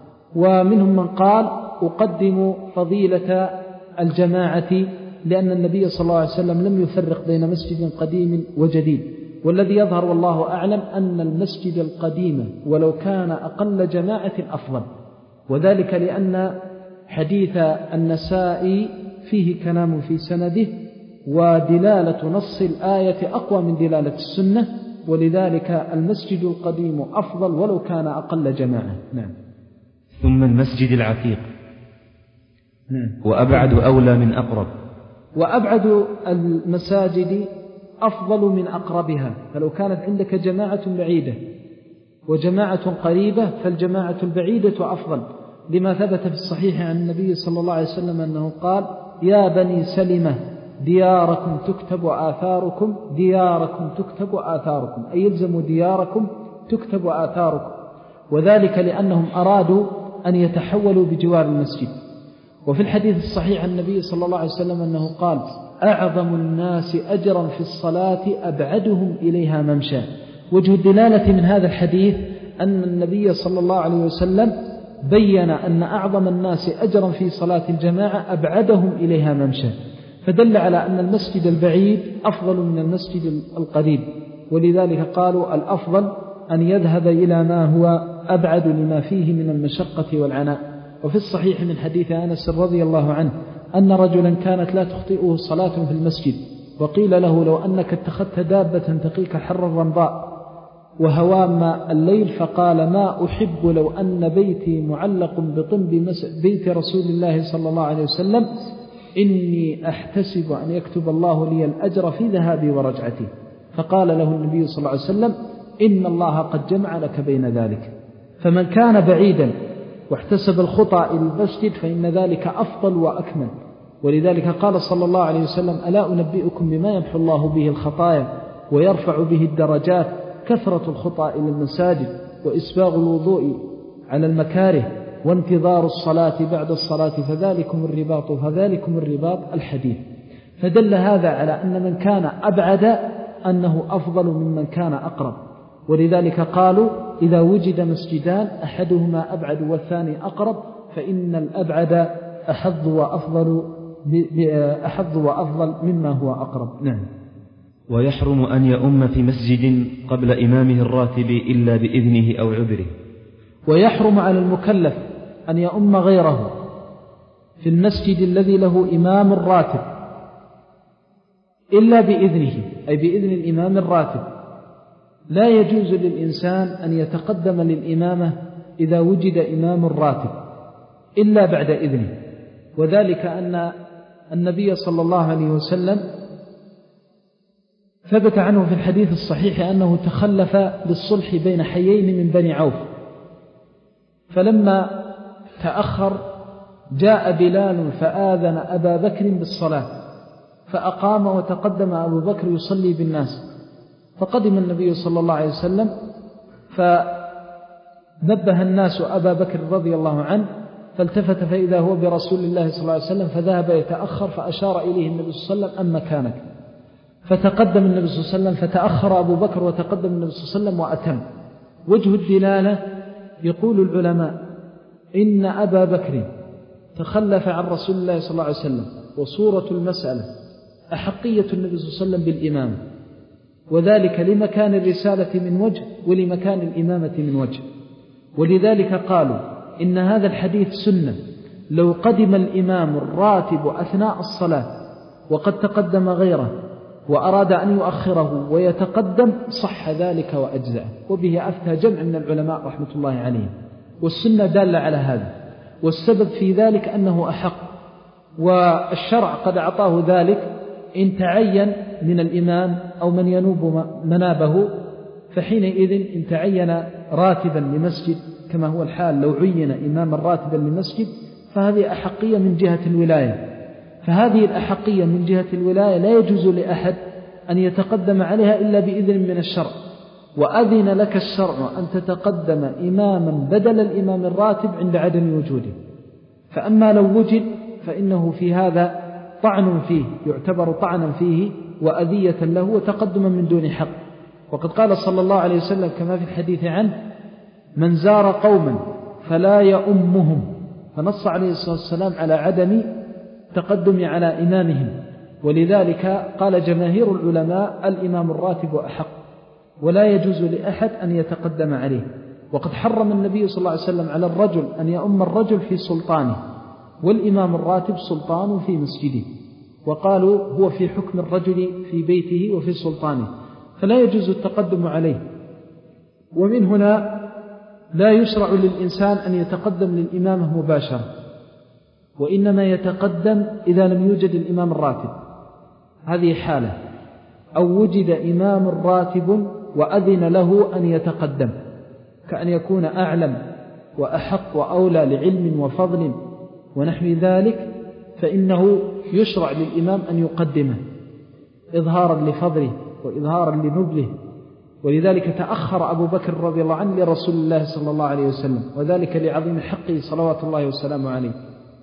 ومنهم من قال أقدم فضيلة الجماعة لأن النبي صلى الله عليه وسلم لم يفرق بين مسجد قديم وجديد. والذي يظهر والله أعلم أن المسجد القديم ولو كان أقل جماعة أفضل، وذلك لأن حديث النسائي فيه كلام في سنده، ودلالة نص الآية أقوى من دلالة السنة، ولذلك المسجد القديم أفضل ولو كان أقل جماعة. نعم. ثم المسجد العتيق. نعم. وأبعد أولى من أقرب. وأبعد المساجد أفضل من أقربها، فلو كانت عندك جماعة بعيدة وجماعة قريبة فالجماعة البعيدة أفضل، لما ثبت في الصحيح عن النبي صلى الله عليه وسلم أنه قال يا بني سلمة دياركم تكتب آثاركم دياركم تكتب آثاركم، أي يلزموا دياركم تكتب آثاركم، وذلك لأنهم أرادوا أن يتحولوا بجوار المسجد. وفي الحديث الصحيح عن النبي صلى الله عليه وسلم أنه قال أعظم الناس أجرا في الصلاة أبعدهم إليها ممشى. وجه الدلالة من هذا الحديث أن النبي صلى الله عليه وسلم بين أن أعظم الناس أجرا في صلاة الجماعة أبعدهم إليها ممشى، فدل على أن المسجد البعيد أفضل من المسجد القريب، ولذلك قالوا الأفضل أن يذهب إلى ما هو أبعد لما فيه من المشقة والعناء. وفي الصحيح من حديث أنس رضي الله عنه أن رجلا كانت لا تخطئه صلاة في المسجد، وقيل له لو أنك اتخذت دابة تقيك حر الرمضاء وهوام الليل، فقال ما أحب لو أن بيتي معلق بطنب بيت رسول الله صلى الله عليه وسلم إني أحتسب أن يكتب الله لي الأجر في ذهابي ورجعتي. فقال له النبي صلى الله عليه وسلم إن الله قد جمع لك بين ذلك. فمن كان بعيدا واحتسب الخطى إلى المسجد فإن ذلك أفضل وأكمل. ولذلك قال صلى الله عليه وسلم ألا أنبئكم بما يمحو الله به الخطايا ويرفع به الدرجات كثرة الخطى إلى المساجد وإسباغ الوضوء على المكاره وانتظار الصلاة بعد الصلاة فذلكم الرباط فذلكم الرباط الحديث. فدل هذا على أن من كان أبعد أنه أفضل ممن كان أقرب. ولذلك قالوا إذا وجد مسجدان أحدهما أبعد والثاني أقرب فإن الأبعد أحظ وأفضل أحظ وأفضل مما هو أقرب. نعم. ويحرم أن يؤم في مسجد قبل إمامه الراتب إلا بإذنه أو عذره. ويحرم على المكلف أن يؤم غيره في المسجد الذي له إمام راتب إلا بإذنه، أي بإذن الإمام الراتب. لا يجوز للإنسان أن يتقدم للإمامة إذا وجد إمام راتب إلا بعد إذنه. وذلك أن النبي صلى الله عليه وسلم ثبت عنه في الحديث الصحيح أنه تخلف للصلح بين حيين من بني عوف، فلما تأخر جاء بلال فآذن أبا بكر بالصلاة فأقام وتقدم أبو بكر يصلي بالناس. فقدم النبي صلى الله عليه وسلم فنبه الناس أبا بكر رضي الله عنه فالتفت فإذا هو برسول الله صلى الله عليه وسلم فذهب يتأخر فأشار إليه النبي صلى الله عليه وسلم أم مكانك. فتقدم النبي صلى الله عليه وسلم فتأخر أبو بكر وتقدم النبي صلى الله عليه وسلم وأتم. وجه الدلالة يقول العلماء إن أبا بكر تخلف عن رسول الله صلى الله عليه وسلم وصورة المسألة أحقية النبي صلى الله عليه وسلم بالإمام، وذلك لمكان الرسالة من وجه ولمكان الإمامة من وجه. ولذلك قالوا إن هذا الحديث سنة لو قدم الإمام الراتب أثناء الصلاة وقد تقدم غيره وأراد أن يؤخره ويتقدم صح ذلك وأجزأ. وبه أفتى جمع من العلماء رحمة الله عليهم، والسنة دالة على هذا، والسبب في ذلك أنه أحق، والشرع قد أعطاه ذلك إن تعين من الإمام أو من ينوب منابه. فحينئذ إن تعين راتبا لمسجد كما هو الحال لو عين إماما راتبا لمسجد فهذه أحقية من جهة الولاية. فهذه الأحقية من جهة الولاية لا يجوز لأحد أن يتقدم عليها إلا بإذن من الشرع، وأذن لك الشرع أن تتقدم إماما بدل الإمام الراتب عند عدم وجوده. فأما لو وجد فإنه في هذا طعن فيه، يعتبر طعنا فيه وأذية له وتقدما من دون حق. وقد قال صلى الله عليه وسلم كما في الحديث عنه من زار قوما فلا يؤمهم، فنص عليه الصلاة والسلام على عدم تقدم على إمامهم. ولذلك قال جماهير العلماء الإمام الراتب أحق ولا يجوز لأحد أن يتقدم عليه. وقد حرم النبي صلى الله عليه وسلم على الرجل أن يؤم الرجل في سلطانه، والإمام الراتب سلطان في مسجده، وقالوا هو في حكم الرجل في بيته وفي سلطانه، فلا يجوز التقدم عليه. ومن هنا لا يشرع للإنسان أن يتقدم للإمامة مباشرة، وإنما يتقدم إذا لم يوجد الإمام الراتب، هذه حالة، أو وجد إمام راتب وأذن له أن يتقدم، كأن يكون أعلم وأحق وأولى لعلم وفضل ونحو ذلك، فإنه يشرع للإمام أن يقدمه إظهارا لفضله وإظهارا لنبله. ولذلك تأخر أبو بكر رضي الله عنه لرسول الله صلى الله عليه وسلم، وذلك لعظيم حقه صلوات الله وسلامه عليه.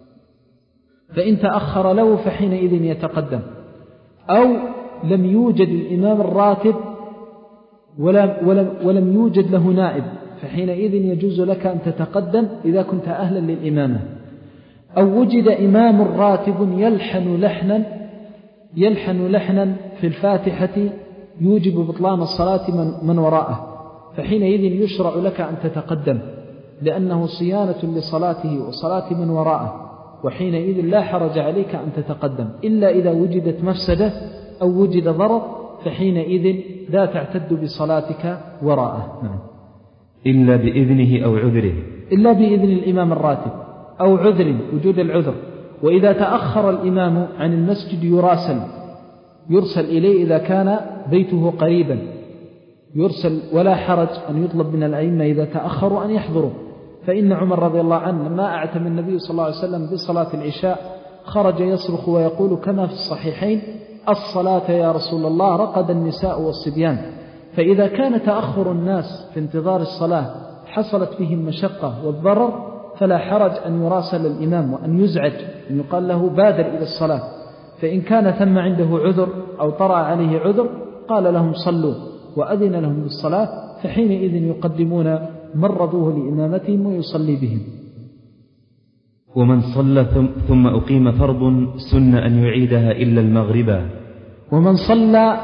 فإن تأخر له فحينئذ يتقدم. أو لم يوجد الإمام الراتب ولم, ولم, ولم يوجد له نائب، فحينئذ يجوز لك أن تتقدم إذا كنت أهلا للإمامة. أو وجد إمام راتب يلحن لحنا يلحن لحنا في الفاتحة يوجب بطلان الصلاة من, من وراءه، فحينئذ يشرع لك أن تتقدم لأنه صيانة لصلاته وصلاة من وراءه، وحينئذ لا حرج عليك أن تتقدم إلا إذا وجدت مفسدة أو وجد ضرر، فحينئذ لا تعتد بصلاتك وراءه. إلا بإذنه أو عذره، إلا بإذن الإمام الراتب أو عذر، وجود العذر. وإذا تأخر الإمام عن المسجد يراسل يرسل إليه إذا كان بيته قريبا، يرسل ولا حرج أن يطلب من الأئمة إذا تأخروا أن يحضروا. فإن عمر رضي الله عنه لما أعتم النبي صلى الله عليه وسلم بصلاة العشاء خرج يصرخ ويقول كما في الصحيحين: الصلاة يا رسول الله، رقد النساء والصبيان. فإذا كان تأخر الناس في انتظار الصلاة حصلت بهم مشقة والضرر فلا حرج أن يراسل الإمام وأن يزعج، أن يقال له بادر إلى الصلاة. فإن كان ثم عنده عذر أو طرأ عليه عذر قال لهم صلوا وأذن لهم بالصلاة، فحينئذ يقدمون من رضوه لإمامتهم ويصلي بهم. ومن صلى ثم أقيم فرض سن أن يعيدها إلا المغرب. ومن صلى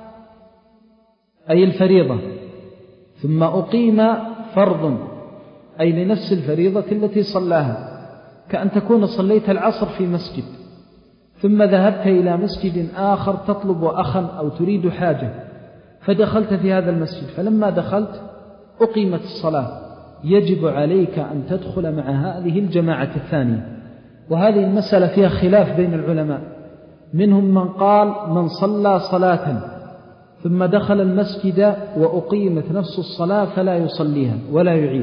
أي الفريضة ثم أقيم فرض أي لنفس الفريضة التي صلاها، كأن تكون صليت العصر في مسجد ثم ذهبت إلى مسجد آخر تطلب أخا أو تريد حاجة، فدخلت في هذا المسجد، فلما دخلت أقيمت الصلاة، يجب عليك أن تدخل مع هذه الجماعة الثانية. وهذه المسألة فيها خلاف بين العلماء، منهم من قال من صلى صلاة ثم دخل المسجد وأقيمت نفس الصلاة فلا يصليها ولا يعيد،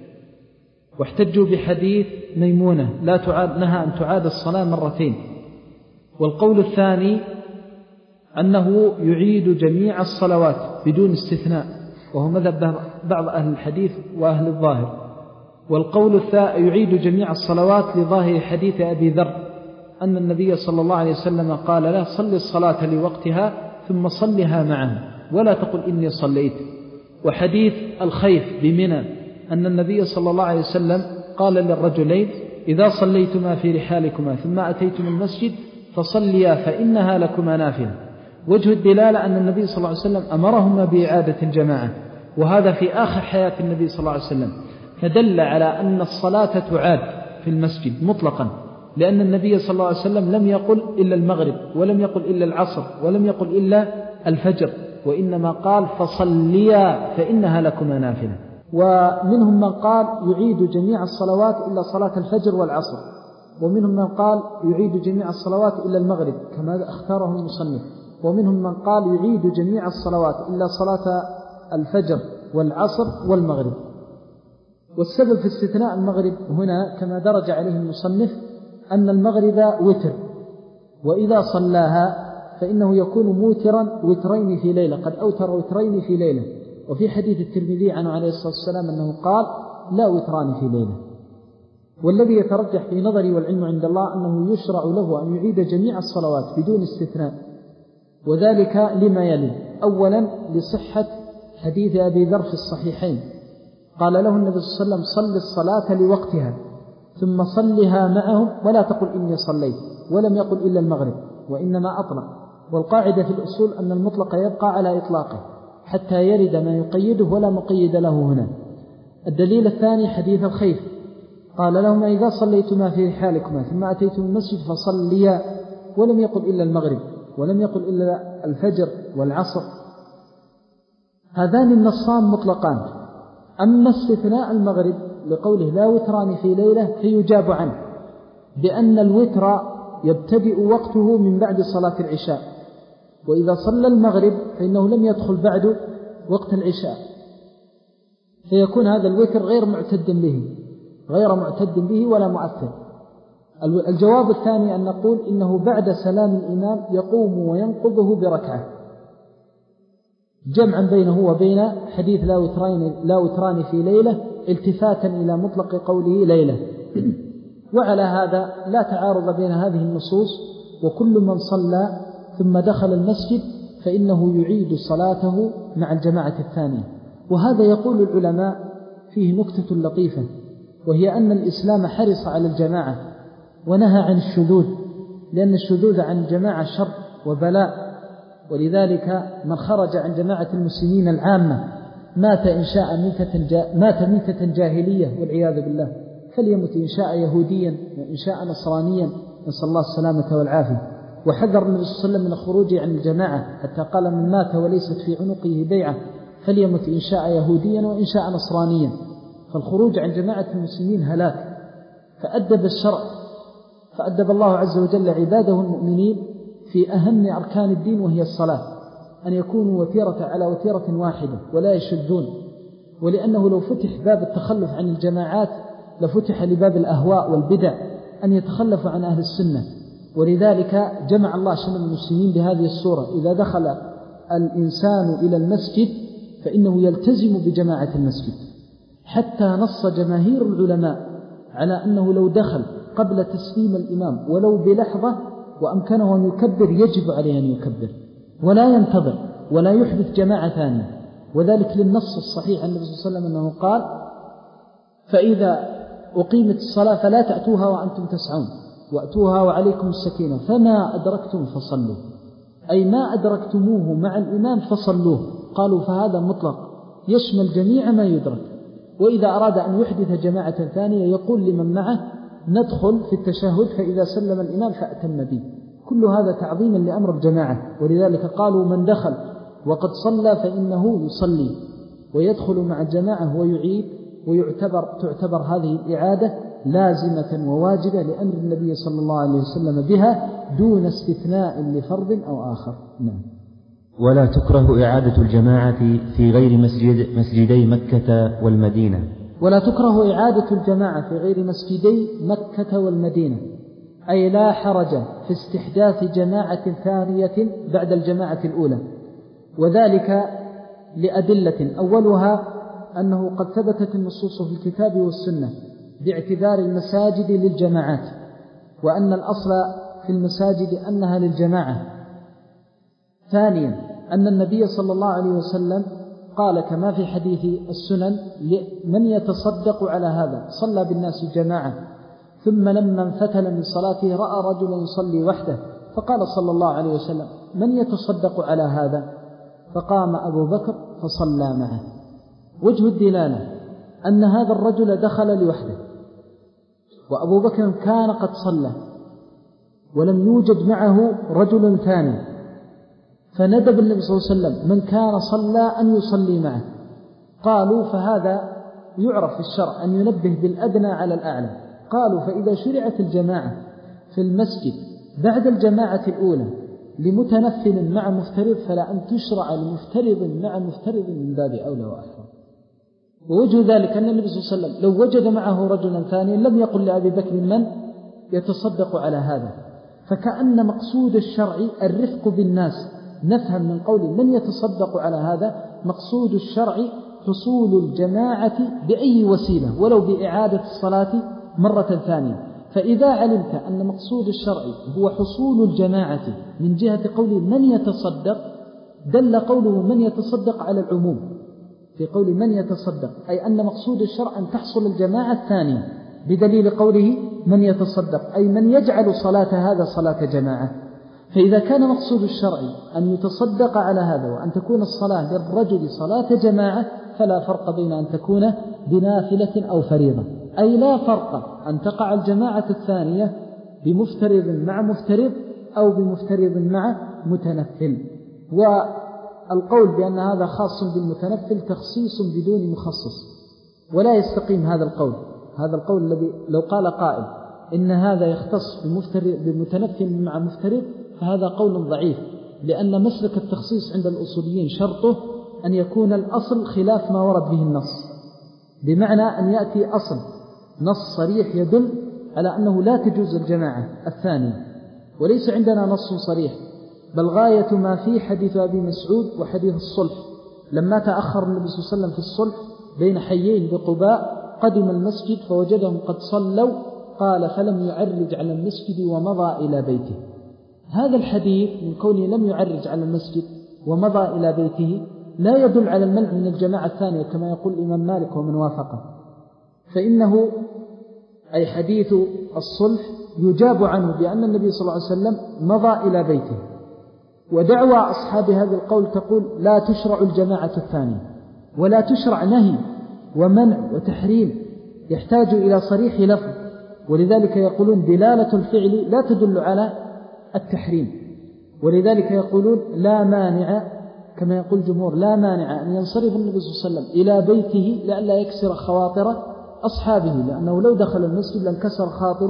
واحتجوا بحديث ميمونة لا تعاد نهى أن تعاد الصلاة مرتين. والقول الثاني أنه يعيد جميع الصلوات بدون استثناء، وهو مذهب بعض أهل الحديث وأهل الظاهر. والقول الثاني يعيد جميع الصلوات لظاهر حديث أبي ذر أن النبي صلى الله عليه وسلم قال لا صل الصلاة لوقتها ثم صلها معه ولا تقل إني صليت. وحديث الخيف بمنى أن النبي صلى الله عليه وسلم قال للرجلين إذا صليتما في رحالكما ثم أتيتم المسجد فصليا فإنها لكما نافلة. وجه الدلالة أن النبي صلى الله عليه وسلم أمرهما بإعادة الجماعة، وهذا في آخر حياة النبي صلى الله عليه وسلم، فدل على أن الصلاة تعاد في المسجد مطلقا، لأن النبي صلى الله عليه وسلم لم يقل إلا المغرب ولم يقل إلا العصر ولم يقل إلا الفجر، وإنما قال فصليا فإنها لكما نافلة. ومنهم من قال يعيد جميع الصلوات إلا صلاة الفجر والعصر، ومنهم من قال يعيد جميع الصلوات إلا المغرب كما اختاره المصنف، ومنهم من قال يعيد جميع الصلوات إلا صلاة الفجر والعصر والمغرب. والسبب في استثناء المغرب هنا كما درج عليه المصنف أن المغرب وتر، وإذا صلاها فإنه يكون موترا وترين في ليلة، قد أوتر وترين في ليلة. وفي حديث الترمذي عنه عليه الصلاة والسلام أنه قال لا وتران في ليلة. والذي يترجح في نظري والعلم عند الله أنه يشرع له أن يعيد جميع الصلوات بدون استثناء، وذلك لما يلي: أولا لصحة حديث أبي ذر في الصحيحين قال له النبي صلى الله عليه وسلم صل الصلاة لوقتها ثم صلها معهم ولا تقل إني صليت، ولم يقل إلا المغرب وإنما أطلق. والقاعدة في الأصول أن المطلق يبقى على إطلاقه حتى يرد ما يقيده ولا مقيد له هنا. الدليل الثاني حديث الخيف قال لهما إذا صليتما في رحالكما ثم أتيتم المسجد فصليا، ولم يقل إلا المغرب ولم يقل إلا الفجر والعصر. هذان النصان مطلقان. أما استثناء المغرب لقوله لا وتران في ليلة فيجاب عنه بأن الوتر يبتدئ وقته من بعد صلاة العشاء، وإذا صلى المغرب فإنه لم يدخل بعد وقت العشاء، فيكون هذا الوتر غير معتد به غير معتد به ولا مؤثر. الجواب الثاني أن نقول إنه بعد سلام الإمام يقوم وينقضه بركعة، جمعا بينه وبين حديث لا وتران, لا وتران في ليلة، التفاتا إلى مطلق قوله ليلة. وعلى هذا لا تعارض بين هذه النصوص، وكل من صلى ثم دخل المسجد فإنه يعيد صلاته مع الجماعة الثانية. وهذا يقول العلماء فيه نكتة لطيفة، وهي أن الإسلام حرص على الجماعة ونهى عن الشذوذ، لأن الشذوذ عن الجماعة شر وبلاء، ولذلك من خرج عن جماعة المسلمين العامة مات إن شاء ميتة جا مات ميتة جاهلية والعياذ بالله، فليمت إن شاء يهوديا وإن شاء نصرانيا، نسأل الله السلامة والعافية. وحذر النبي صلى الله عليه وسلم من الخروج عن الجماعة حتى قال من مات وليست في عنقه بيعة فليمت إن شاء يهوديا وإن شاء نصرانيا. فالخروج عن جماعة المسلمين هلاك. فأدب الشرع فأدب الله عز وجل عباده المؤمنين في أهم أركان الدين وهي الصلاة، أن يكونوا وتيرة على وتيرة واحدة ولا يشذون، ولأنه لو فتح باب التخلف عن الجماعات لفتح لباب الأهواء والبدع أن يتخلفوا عن أهل السنة. ولذلك جمع الله شمل المسلمين بهذه الصورة: إذا دخل الإنسان إلى المسجد فإنه يلتزم بجماعة المسجد، حتى نص جماهير العلماء على أنه لو دخل قبل تسليم الإمام ولو بلحظة وأمكنه أن يكبر يجب عليه أن يكبر ولا ينتظر ولا يحدث جماعة ثانية، وذلك للنص الصحيح عن النبي صلى الله عليه وسلم أنه قال: فإذا أقيمت الصلاة فلا تأتوها وأنتم تسعون وأتوها وعليكم السكينة، فما أدركتم فصلوا، أي ما أدركتموه مع الإمام فصلوه. قالوا فهذا مطلق يشمل جميع ما يدرك، وإذا أراد أن يحدث جماعة ثانية يقول لمن معه: ندخل في التشهد فإذا سلم الإمام فأتم به. كل هذا تعظيما لأمر الجماعة، ولذلك قالوا: من دخل وقد صلى فإنه يصلي ويدخل مع الجماعة ويعيد، ويعتبر تعتبر هذه الإعادة لازمة وواجبة لأمر النبي صلى الله عليه وسلم بها دون استثناء لفرض أو آخر. نعم. ولا تكره إعادة الجماعة في غير مسجد مسجدي مكة والمدينة. ولا تكره إعادة الجماعة في غير مسجدي مكة والمدينة، أي لا حرج في استحداث جماعة ثانية بعد الجماعة الأولى، وذلك لأدلة: أولها أنه قد ثبتت النصوص في الكتاب والسنة باعتبار المساجد للجماعات، وأن الأصل في المساجد أنها للجماعة. ثانيا أن النبي صلى الله عليه وسلم قال كما في حديث السنن: من يتصدق على هذا؟ صلى بالناس جماعة، ثم لما انفتل من صلاته رأى رجلا يصلي وحده، فقال صلى الله عليه وسلم: من يتصدق على هذا؟ فقام أبو بكر فصلى معه. وجه الدلالة أن هذا الرجل دخل لوحده، وأبو بكر كان قد صلى ولم يوجد معه رجل ثاني، فندب النبي صلى الله عليه وسلم من كان صلى أن يصلي معه. قالوا فهذا يعرف في الشرع أن ينبه بالأدنى على الأعلى. قالوا فإذا شرعت الجماعة في المسجد بعد الجماعة الأولى لمتنفل مع مفترض، فلا أن تشرع لمفترض مع مفترض من باب أولى وأحرى. ووجه ذلك أن النبي صلى الله عليه وسلم لو وجد معه رجلا ثانيا لم يقل لأبي بكر: من يتصدق على هذا؟ فكأن مقصود الشرع الرفق بالناس. نفهم من قول من يتصدق على هذا مقصود الشرع حصول الجماعة بأي وسيلة ولو بإعادة الصلاة مرة ثانية. فإذا علمت أن مقصود الشرع هو حصول الجماعة من جهة قول من يتصدق، دل قوله من يتصدق على العموم في قول من يتصدق، أي أن مقصود الشرع أن تحصل الجماعة الثانية، بدليل قوله من يتصدق أي من يجعل صلاة هذا صلاة جماعة. فإذا كان مقصود الشرع أن يتصدق على هذا وأن تكون الصلاة للرجل صلاة جماعة، فلا فرق بين أن تكون بنافلة أو فريضة، أي لا فرق أن تقع الجماعة الثانية بمفترض مع مفترض أو بمفترض مع متنفل. والقول بأن هذا خاص بالمتنفل تخصيص بدون مخصص، ولا يستقيم هذا القول. هذا القول الذي لو قال قائل إن هذا يختص بالمتنفل مع مفترض فهذا قول ضعيف، لأن مسلك التخصيص عند الأصوليين شرطه أن يكون الأصل خلاف ما ورد به النص، بمعنى أن يأتي أصل نص صريح يدل على أنه لا تجوز الجماعة الثانية، وليس عندنا نص صريح، بل غاية ما في حديث أبي مسعود وحديث الصلح. لما تأخر النبي صلى الله عليه وسلم في الصلح بين حيين بقباء قدم المسجد فوجدهم قد صلوا، قال فلم يعرج على المسجد ومضى إلى بيته. هذا الحديث من كونه لم يعرج على المسجد ومضى إلى بيته لا يدل على المنع من الجماعة الثانية كما يقول الإمام مالك ومن وافقه، فإنه أي حديث الصلح يجاب عنه بأن النبي صلى الله عليه وسلم مضى إلى بيته. ودعوى أصحاب هذا القول تقول لا تشرع الجماعة الثانية، ولا تشرع نهي ومنع وتحريم يحتاج إلى صريح لفظ، ولذلك يقولون دلالة الفعل لا تدل على التحريم، ولذلك يقولون لا مانع كما يقول جمهور لا مانع أن ينصرف النبي صلى الله عليه وسلم إلى بيته لئلا يكسر خواطر أصحابه، لأنه لو دخل المسجد لانكسر خاطر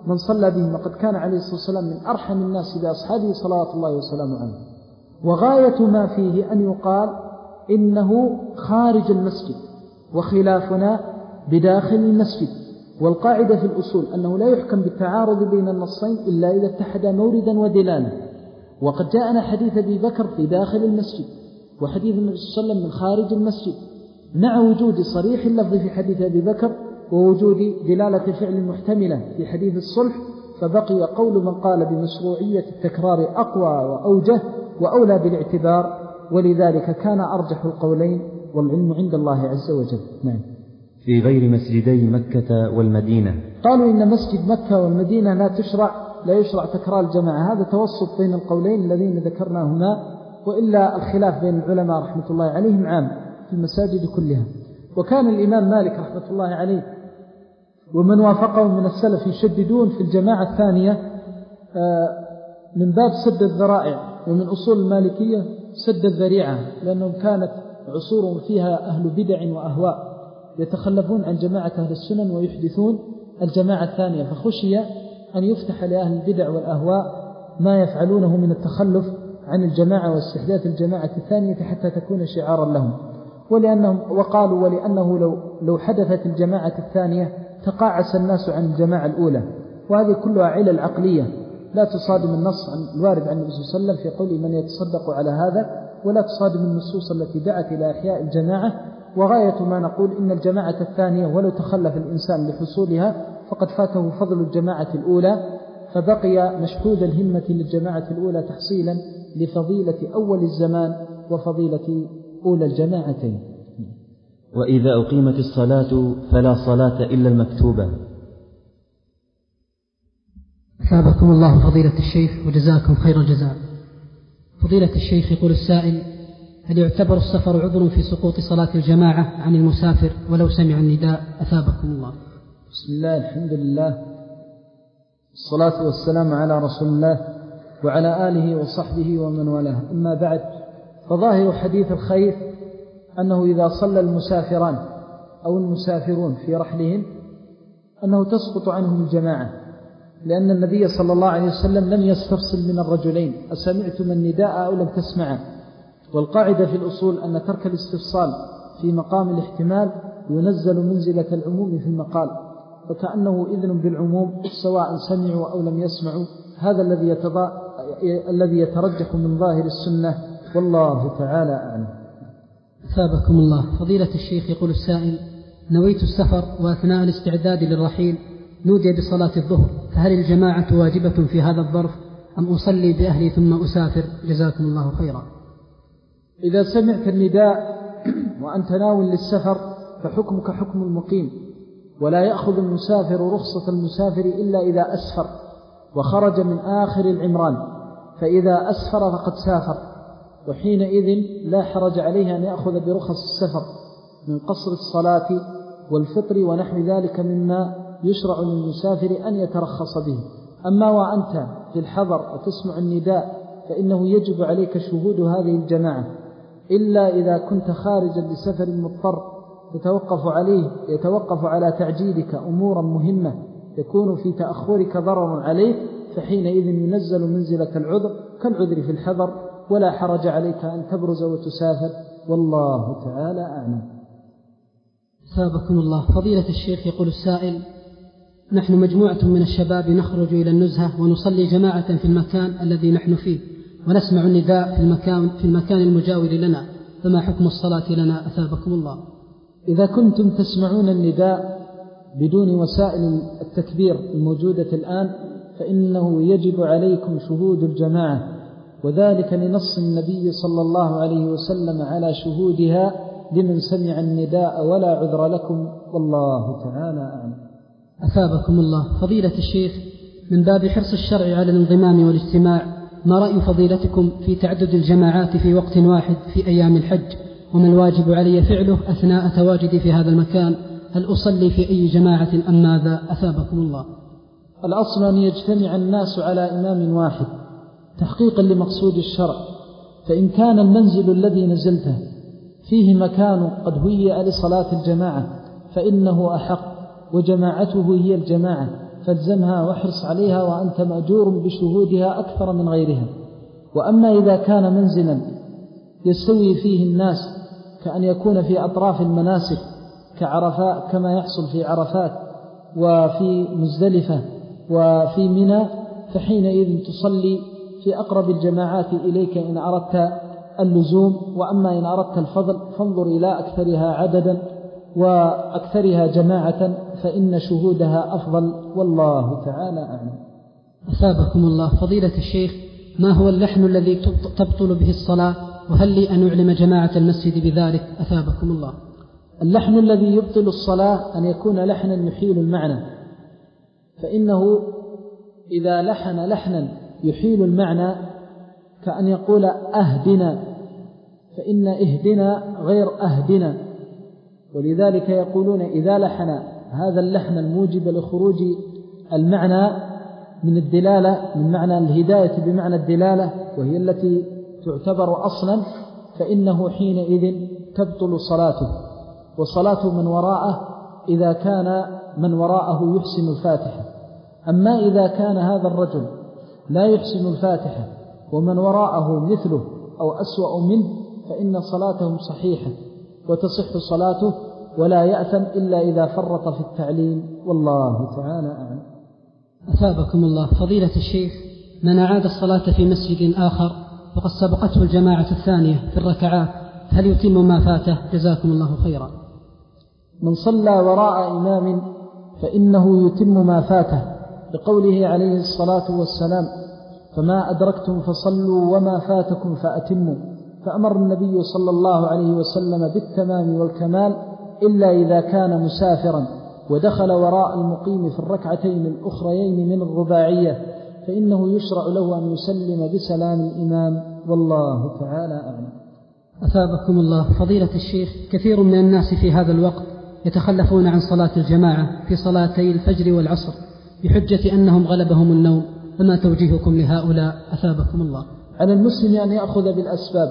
من صلى بهم، وقد كان عليه الصلاة والسلام من أرحم الناس بأصحابه صلوات الله وسلامه عليه. وغاية ما فيه أن يقال إنه خارج المسجد، وخلافنا بداخل المسجد. والقاعدة في الأصول أنه لا يحكم بالتعارض بين النصين إلا إذا اتحدا موردا ودلالا. وقد جاءنا حديث أبي بكر في داخل المسجد، وحديث النبي صلى الله عليه وسلم من خارج المسجد، مع وجود صريح اللفظ في حديث أبي بكر ووجود دلالة فعل محتملة في حديث الصلح، فبقي قول من قال بمشروعية التكرار أقوى وأوجه وأولى بالاعتبار، ولذلك كان أرجح القولين، والعلم عند الله عز وجل. نعم. في غير مسجدي مكة والمدينة. قالوا إن مسجد مكة والمدينة لا تشرع لا يشرع تكرار الجماعة، هذا توسط بين القولين الذين ذكرناهما، وإلا الخلاف بين العلماء رحمة الله عليهم عام في المساجد كلها. وكان الإمام مالك رحمة الله عليه ومن وافقه من السلف يشددون في الجماعة الثانية من باب سد الذرائع، ومن أصول المالكية سد الذريعة، لأنهم كانت عصور فيها أهل بدع وأهواء يتخلفون عن جماعة أهل السنن ويحدثون الجماعة الثانية، فخشي أن يفتح لأهل البدع والأهواء ما يفعلونه من التخلف عن الجماعة واستحداث الجماعة الثانية حتى تكون شعارا لهم. ولأنهم وقالوا ولأنه لو, لو حدثت الجماعة الثانية تقاعس الناس عن الجماعة الأولى، وهذه كلها علل عقلية لا تصادم النص عن الوارد عن النبي صلى الله عليه وسلم في قوله من يتصدق على هذا، ولا تصادم النصوص التي دعت إلى إحياء الجماعة. وغاية ما نقول إن الجماعة الثانية ولو تخلف الإنسان لحصولها فقد فاته فضل الجماعة الأولى، فبقي مشحوذ الهمة للجماعة الأولى تحصيلا لفضيلة أول الزمان وفضيلة أولى الجماعتين. وإذا أقيمت الصلاة فلا صلاة إلا المكتوبة. أثابكم الله فضيلة الشيخ وجزاكم خير الجزاء. فضيلة الشيخ يقول السائل: هل يعتبر السفر عذر في سقوط صلاة الجماعة عن المسافر ولو سمع النداء؟ أثابكم الله. بسم الله، الحمد لله، الصلاة والسلام على رسول الله وعلى آله وصحبه ومن والاه. أما بعد، فظاهر حديث الخير أنه إذا صلى المسافران أو المسافرون في رحلهم أنه تسقط عنهم الجماعة، لأن النبي صلى الله عليه وسلم لم يستفصل من الرجلين أسمعتم النداء أو لم تسمعا. والقاعدة في الأصول أن ترك الاستفصال في مقام الاحتمال ينزل منزلة العموم في المقال، فكأنه إذن بالعموم سواء سمعوا أو لم يسمعوا. هذا الذي يتضا... الذي يترجح من ظاهر السنة، والله تعالى أعلم. أثابكم الله. فضيلة الشيخ يقول السائل: نويت السفر وأثناء الاستعداد للرحيل نودي بصلاة الظهر، فهل الجماعة واجبة في هذا الظرف أم أصلي بأهلي ثم أسافر؟ جزاكم الله خيرا. إذا سمعت النداء وأنت ناوي للسفر فحكمك حكم المقيم، ولا يأخذ المسافر رخصة المسافر إلا إذا أسفر وخرج من آخر العمران، فإذا أسفر فقد سافر، وحينئذ لا حرج عليه أن يأخذ برخص السفر من قصر الصلاة والفطر ونحو ذلك مما يشرع للمسافر أن يترخص به. أما وأنت في الحضر وتسمع النداء فإنه يجب عليك شهود هذه الجماعة، إلا إذا كنت خارجا لسفر مضطر يتوقف عليه يتوقف على تعجيلك أمورا مهمة يكون في تأخرك ضرر عليك، فحينئذ ينزل منزلة العذر كالعذر في الحضر، ولا حرج عليك أن تبرز وتسافر، والله تعالى أعلم. ثابكم الله. فضيلة الشيخ يقول السائل: نحن مجموعة من الشباب نخرج إلى النزهة ونصلي جماعة في المكان الذي نحن فيه، ونسمع النداء في المكان, في المكان المجاور لنا، فما حكم الصلاة لنا؟ أثابكم الله. إذا كنتم تسمعون النداء بدون وسائل التكبير الموجودة الآن فإنه يجب عليكم شهود الجماعة، وذلك لنص النبي صلى الله عليه وسلم على شهودها لمن سمع النداء ولا عذر لكم، والله تعالى أعلم. أثابكم الله. فضيلة الشيخ، من باب حرص الشرع على الانضمام والاجتماع، ما رأي فضيلتكم في تعدد الجماعات في وقت واحد في أيام الحج؟ وما الواجب علي فعله أثناء تواجدي في هذا المكان؟ هل أصلي في أي جماعة أم ماذا؟ أثابكم الله. الأصل أن يجتمع الناس على إمام واحد تحقيقا لمقصود الشرع، فإن كان المنزل الذي نزلته فيه مكان قد هيئ لصلاة الجماعة فإنه أحق، وجماعته هي الجماعة، فالزمها واحرص عليها وأنت مأجور بشهودها أكثر من غيرها. وأما إذا كان منزلا يستوي فيه الناس كأن يكون في أطراف المناسك كعرفات كما يحصل في عرفات وفي مزدلفة وفي منى، فحينئذ تصلي في أقرب الجماعات إليك إن أردت اللزوم. وأما إن أردت الفضل فانظر إلى أكثرها عددا وأكثرها جماعة فإن شهودها أفضل، والله تعالى أعلم. أثابكم الله. فضيلة الشيخ، ما هو اللحن الذي تبطل به الصلاة، وهل لي أن أعلم جماعة المسجد بذلك؟ أثابكم الله. اللحن الذي يبطل الصلاة أن يكون لحنا يحيل المعنى، فإنه إذا لحن لحنا يحيل المعنى كأن يقول أهدنا، فإن اهدنا غير أهدنا، ولذلك يقولون إذا لحن هذا اللحن الموجب لخروج المعنى من الدلالة من معنى الهداية بمعنى الدلالة وهي التي تعتبر أصلا، فإنه حينئذ تبطل صلاته وصلاة من وراءه إذا كان من وراءه يحسن الفاتحة. أما إذا كان هذا الرجل لا يحسن الفاتحة ومن وراءه مثله أو أسوأ منه فإن صلاته صحيحة وتصح صلاته ولا يأثم إلا إذا فرط في التعليم، والله تعالى أعلم. أثابكم الله. فضيلة الشيخ، من أعاد الصلاة في مسجد آخر وقد سبقته الجماعة الثانية في الركعات هل يتم ما فاته؟ جزاكم الله خيرا. من صلى وراء إمام فإنه يتم ما فاته لقوله عليه الصلاة والسلام: فما أدركتم فصلوا وما فاتكم فأتموا. فأمر النبي صلى الله عليه وسلم بالتمام والكمال إلا إذا كان مسافرا ودخل وراء المقيم في الركعتين الأخريين من الرباعية فإنه يشرع له أن يسلم بسلام الإمام، والله تعالى أعلم. أثابكم الله. فضيلة الشيخ، كثير من الناس في هذا الوقت يتخلفون عن صلاة الجماعة في صلاتي الفجر والعصر بحجة أنهم غلبهم النوم، فما توجيهكم لهؤلاء؟ أثابكم الله. على المسلم أن يأخذ بالأسباب،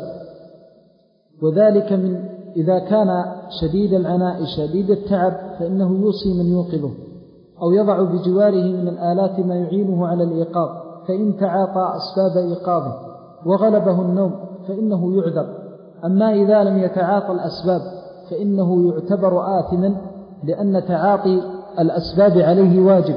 وذلك من إذا كان شديد العناء شديد التعب فإنه يوصي من يوقظه أو يضع بجواره من الآلات ما يعينه على الإيقاظ، فإن تعاطى أسباب إيقاظه وغلبه النوم فإنه يعذر. أما إذا لم يتعاطى الأسباب فإنه يعتبر آثما، لأن تعاطي الأسباب عليه واجب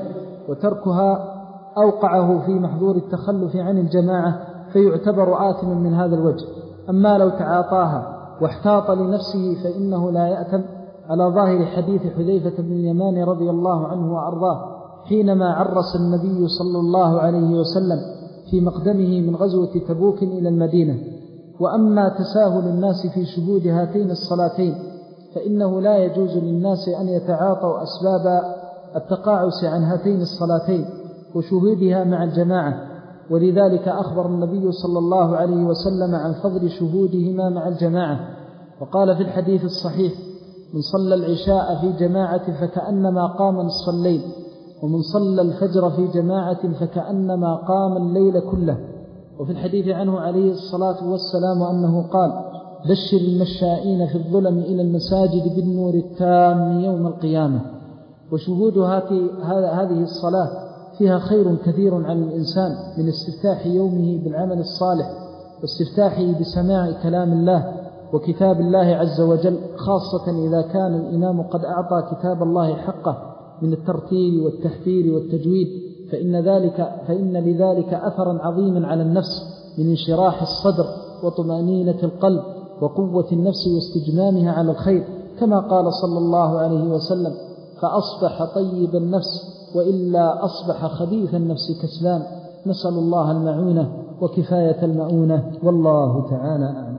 وتركها أوقعه في محظور التخلف عن الجماعة فيعتبر آثما من هذا الوجه. أما لو تعاطاها واحتاط لنفسه فإنه لا يأثم، على ظاهر حديث حذيفة بن اليمان رضي الله عنه وأرضاه حينما عرس النبي صلى الله عليه وسلم في مقدمه من غزوة تبوك إلى المدينة. وأما تساهل الناس في شهود هاتين الصلاتين فإنه لا يجوز للناس أن يتعاطوا أسباب التقاعس عن هاتين الصلاتين وشهودها مع الجماعة، ولذلك أخبر النبي صلى الله عليه وسلم عن فضل شهودهما مع الجماعة، وقال في الحديث الصحيح: من صلى العشاء في جماعة فكأنما قام نصف الليل، ومن صلى الفجر في جماعة فكأنما قام الليل كله. وفي الحديث عنه عليه الصلاة والسلام أنه قال: بشر المشائين في الظلم إلى المساجد بالنور التام يوم القيامة. وشهود هذه الصلاة فيها خير كثير على الإنسان من استفتاح يومه بالعمل الصالح واستفتاحه بسماع كلام الله وكتاب الله عز وجل، خاصة إذا كان الإمام قد أعطى كتاب الله حقه من الترتيل والتحفير والتجويد، فإن, ذلك فإن لذلك أثرا عظيما على النفس من انشراح الصدر وطمأنينة القلب وقوة النفس واستجمامها على الخير، كما قال صلى الله عليه وسلم: فأصبح طيب النفس وإلا أصبح خبيث النفس كسلان. نسأل الله المعونة وكفاية المؤونة، والله تعالى أعلم.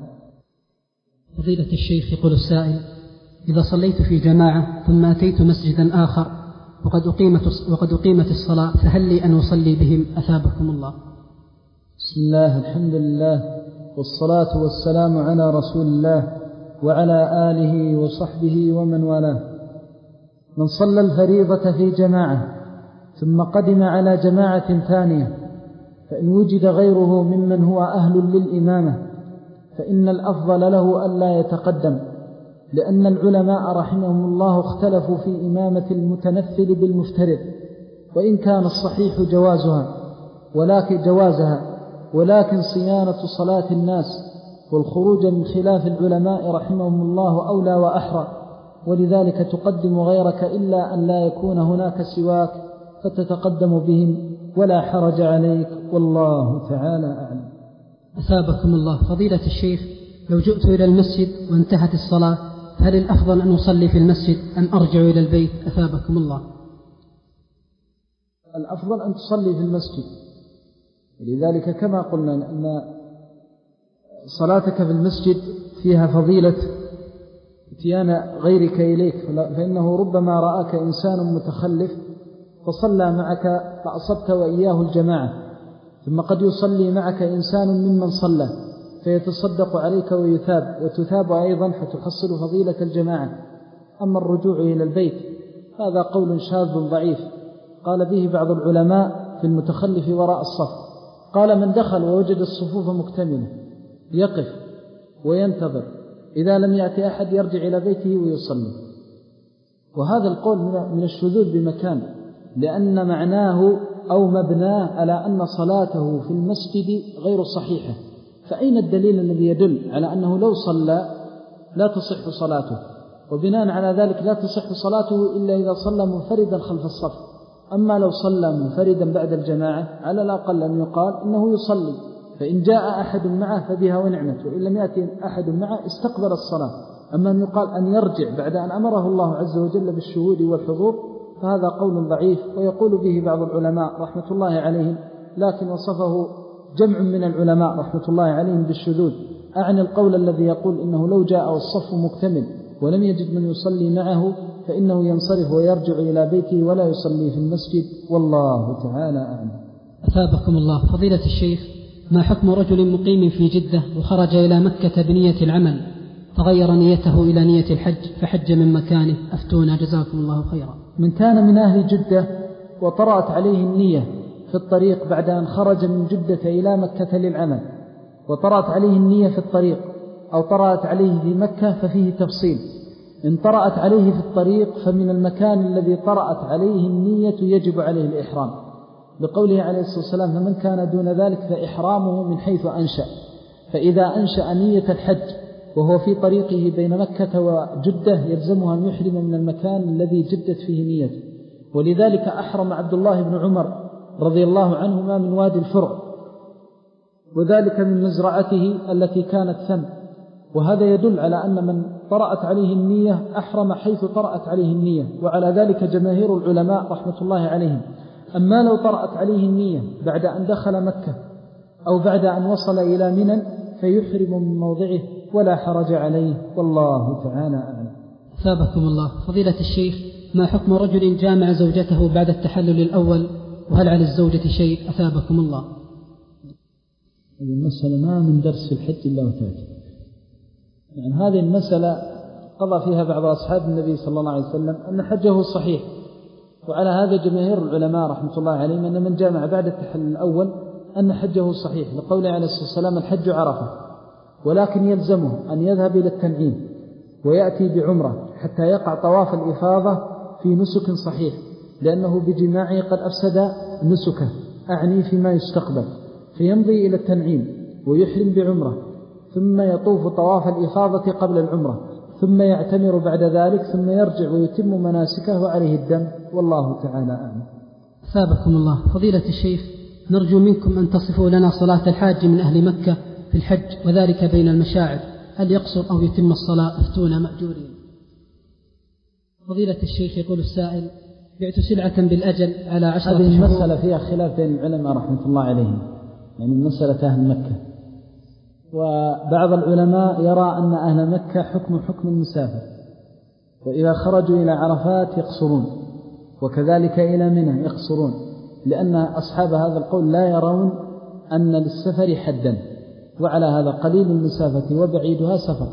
فضيلة الشيخ، يقول السائل: إذا صليت في جماعة ثم أتيت مسجدا آخر وقد أقيمت, وقد أقيمت الصلاة فهل لي أن أصلي بهم؟ أثابكم الله. بسم الله، الحمد لله، والصلاة والسلام على رسول الله وعلى آله وصحبه ومن والاه. من صلى الفريضة في جماعة ثم قدم على جماعة ثانية فإن وجد غيره ممن هو أهل للإمامة فإن الأفضل له ألا يتقدم، لأن العلماء رحمهم الله اختلفوا في إمامة المتنفل بالمفترض، وإن كان الصحيح جوازها ولكن جوازها ولكن صيانة صلاة الناس والخروج من خلاف العلماء رحمهم الله أولى وأحرى، ولذلك تقدم غيرك إلا أن لا يكون هناك سواك فتتقدم بهم ولا حرج عليك، والله تعالى أعلم. أثابكم الله. فضيلة الشيخ، لو جئت إلى المسجد وانتهت الصلاة هل الأفضل أن أصلي في المسجد أم أرجع إلى البيت؟ أثابكم الله. الأفضل أن تصلي في المسجد، ولذلك كما قلنا أن صلاتك في المسجد فيها فضيلة اتيان غيرك إليك، فإنه ربما رآك إنسان متخلف فصلى معك فأصبت وإياه الجماعة، ثم قد يصلي معك إنسان ممن صلى فيتصدق عليك ويثاب وتثاب أيضا فتحصل فضيلة الجماعة. أما الرجوع إلى البيت هذا قول شاذ ضعيف قال به بعض العلماء في المتخلف وراء الصف، قال من دخل ووجد الصفوف مكتملة يقف وينتظر، إذا لم يأتي أحد يرجع إلى بيته ويصلي. وهذا القول من الشذوذ بمكان، لأن معناه أو مبناه على أن صلاته في المسجد غير صحيحة، فأين الدليل الذي يدل على أنه لو صلى لا تصح صلاته؟ وبناء على ذلك لا تصح صلاته إلا إذا صلى منفردا خلف الصف. أما لو صلى منفردا بعد الجماعة على الأقل أن يقال إنه يصلي، فإن جاء أحد معه فبها ونعمت، وإن لم يأتي أحد معه استقبل الصلاة. أما أن يقال أن يرجع بعد أن أمره الله عز وجل بالشهود والحضور فهذا قول ضعيف ويقول به بعض العلماء رحمة الله عليهم، لكن وصفه جمع من العلماء رحمة الله عليهم بالشذوذ. أعني القول الذي يقول إنه لو جاء والصف مكتمل ولم يجد من يصلي معه فإنه ينصرف ويرجع إلى بيته ولا يصلي في المسجد، والله تعالى أعلم. أثابكم الله. فضيلة الشيخ، ما حكم رجل مقيم في جدة وخرج إلى مكة بنية العمل تغير نيته إلى نية الحج فحج من مكانه؟ أفتونا جزاكم الله خيرا. من كان من أهل جدة وطرأت عليه النية في الطريق بعد أن خرج من جدة إلى مكة للعمل، وطرأت عليه النية في الطريق أو طرأت عليه في مكة ففيه تفصيل. إن طرأت عليه في الطريق فمن المكان الذي طرأت عليه النية يجب عليه الإحرام، لقوله عليه الصلاة والسلام فمن كان دون ذلك فإحرامه من حيث أنشأ. فإذا أنشأ نية الحج وهو في طريقه بين مكة وجدة يلزمه أن يحرم من المكان الذي جدت فيه نيته، ولذلك أحرم عبد الله بن عمر رضي الله عنهما من وادي الفرع، وذلك من مزرعته التي كانت ثم. وهذا يدل على أن من طرأت عليه النية أحرم حيث طرأت عليه النية، وعلى ذلك جماهير العلماء رحمة الله عليهم. أما لو طرأت عليه النية بعد أن دخل مكة أو بعد أن وصل إلى منى فيحرم من موضعه ولا حرج عليه، والله تعالى أعلم. أثابكم الله. فضيلة الشيخ، ما حكم رجل جامع زوجته بعد التحلل الأول وهل على الزوجة شيء؟ أثابكم الله. هذه المسألة ما من درس في الحج إلا وتأتي، يعني هذه المسألة قضى فيها بعض أصحاب النبي صلى الله عليه وسلم أن حجه صحيح، وعلى هذا جماهير العلماء رحمة الله عليهم أن من جامع بعد التحلل الأول أن حجه صحيح، لقوله عليه الصلاة والسلام الحج عرفة، ولكن يلزمه أن يذهب إلى التنعيم ويأتي بعمرة حتى يقع طواف الإفاضة في نسك صحيح، لأنه بجماعه قد أفسد نسكه، أعني فيما يستقبل، فيمضي إلى التنعيم ويحرم بعمرة ثم يطوف طواف الإفاضة قبل العمرة ثم يعتمر بعد ذلك ثم يرجع ويتم مناسكه وعليه الدم، والله تعالى أعلم. أثابكم الله. فضيلة الشيخ، نرجو منكم أن تصفوا لنا صلاة الحاج من أهل مكة في الحج وذلك بين المشاعر، هل يقصر أو يتم الصلاة؟ أفتونا مأجورين. فضيلة الشيخ، يقول السائل بعت سلعة بالأجل على عشرة شهور. هذه المسألة فيها خلاف بين العلماء رحمة الله عليهم، يعني مسألة أهل مكة، وبعض العلماء يرى أن أهل مكة حكم حكم المسافر، وإذا خرجوا إلى عرفات يقصرون، وكذلك إلى منى يقصرون، لأن أصحاب هذا القول لا يرون أن للسفر حدا، وعلى هذا قليل المسافة وبعيدها سفر،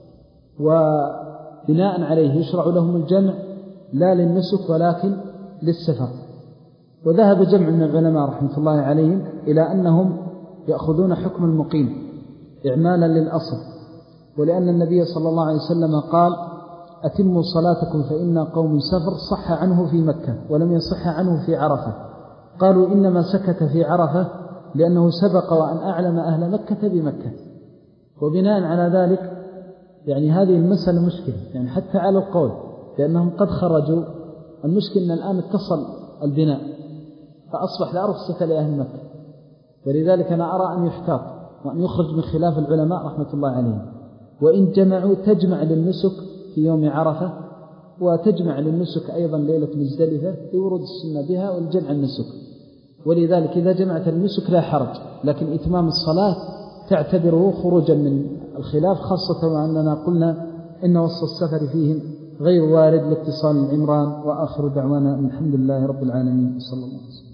وبناء عليه يشرع لهم الجمع لا للنسك ولكن للسفر. وذهب جمع من العلماء رحمة الله عليهم إلى أنهم يأخذون حكم المقيم إعمالا للأصل، ولأن النبي صلى الله عليه وسلم قال أتموا صلاتكم فإن قوم سفر صح عنه في مكة ولم يصح عنه في عرفة. قالوا إنما سكت في عرفة لأنه سبق وأن أعلم أهل مكة بمكة. وبناء على ذلك يعني هذه المسألة مشكلة يعني حتى على القول لأنهم قد خرجوا. المشكلة أن الآن اتصل البناء فأصبح لا رخصة لأهل مكة، ولذلك أنا أرى أن يحتاط وأن يخرج من خلاف العلماء رحمة الله عليهم. وإن جمعوا تجمع للنسك في يوم عرفة وتجمع للنسك أيضا ليلة مزدلفة لورود السنة بها والجمع النسك. ولذلك إذا جمعت النسك لا حرج، لكن إتمام الصلاة تعتبره خروجا من الخلاف، خاصة وأننا قلنا إن وسط السفر فيهم غير وارد لاتصال العمران. وآخر دعوانا الحمد لله رب العالمين صلى الله عليه وسلم.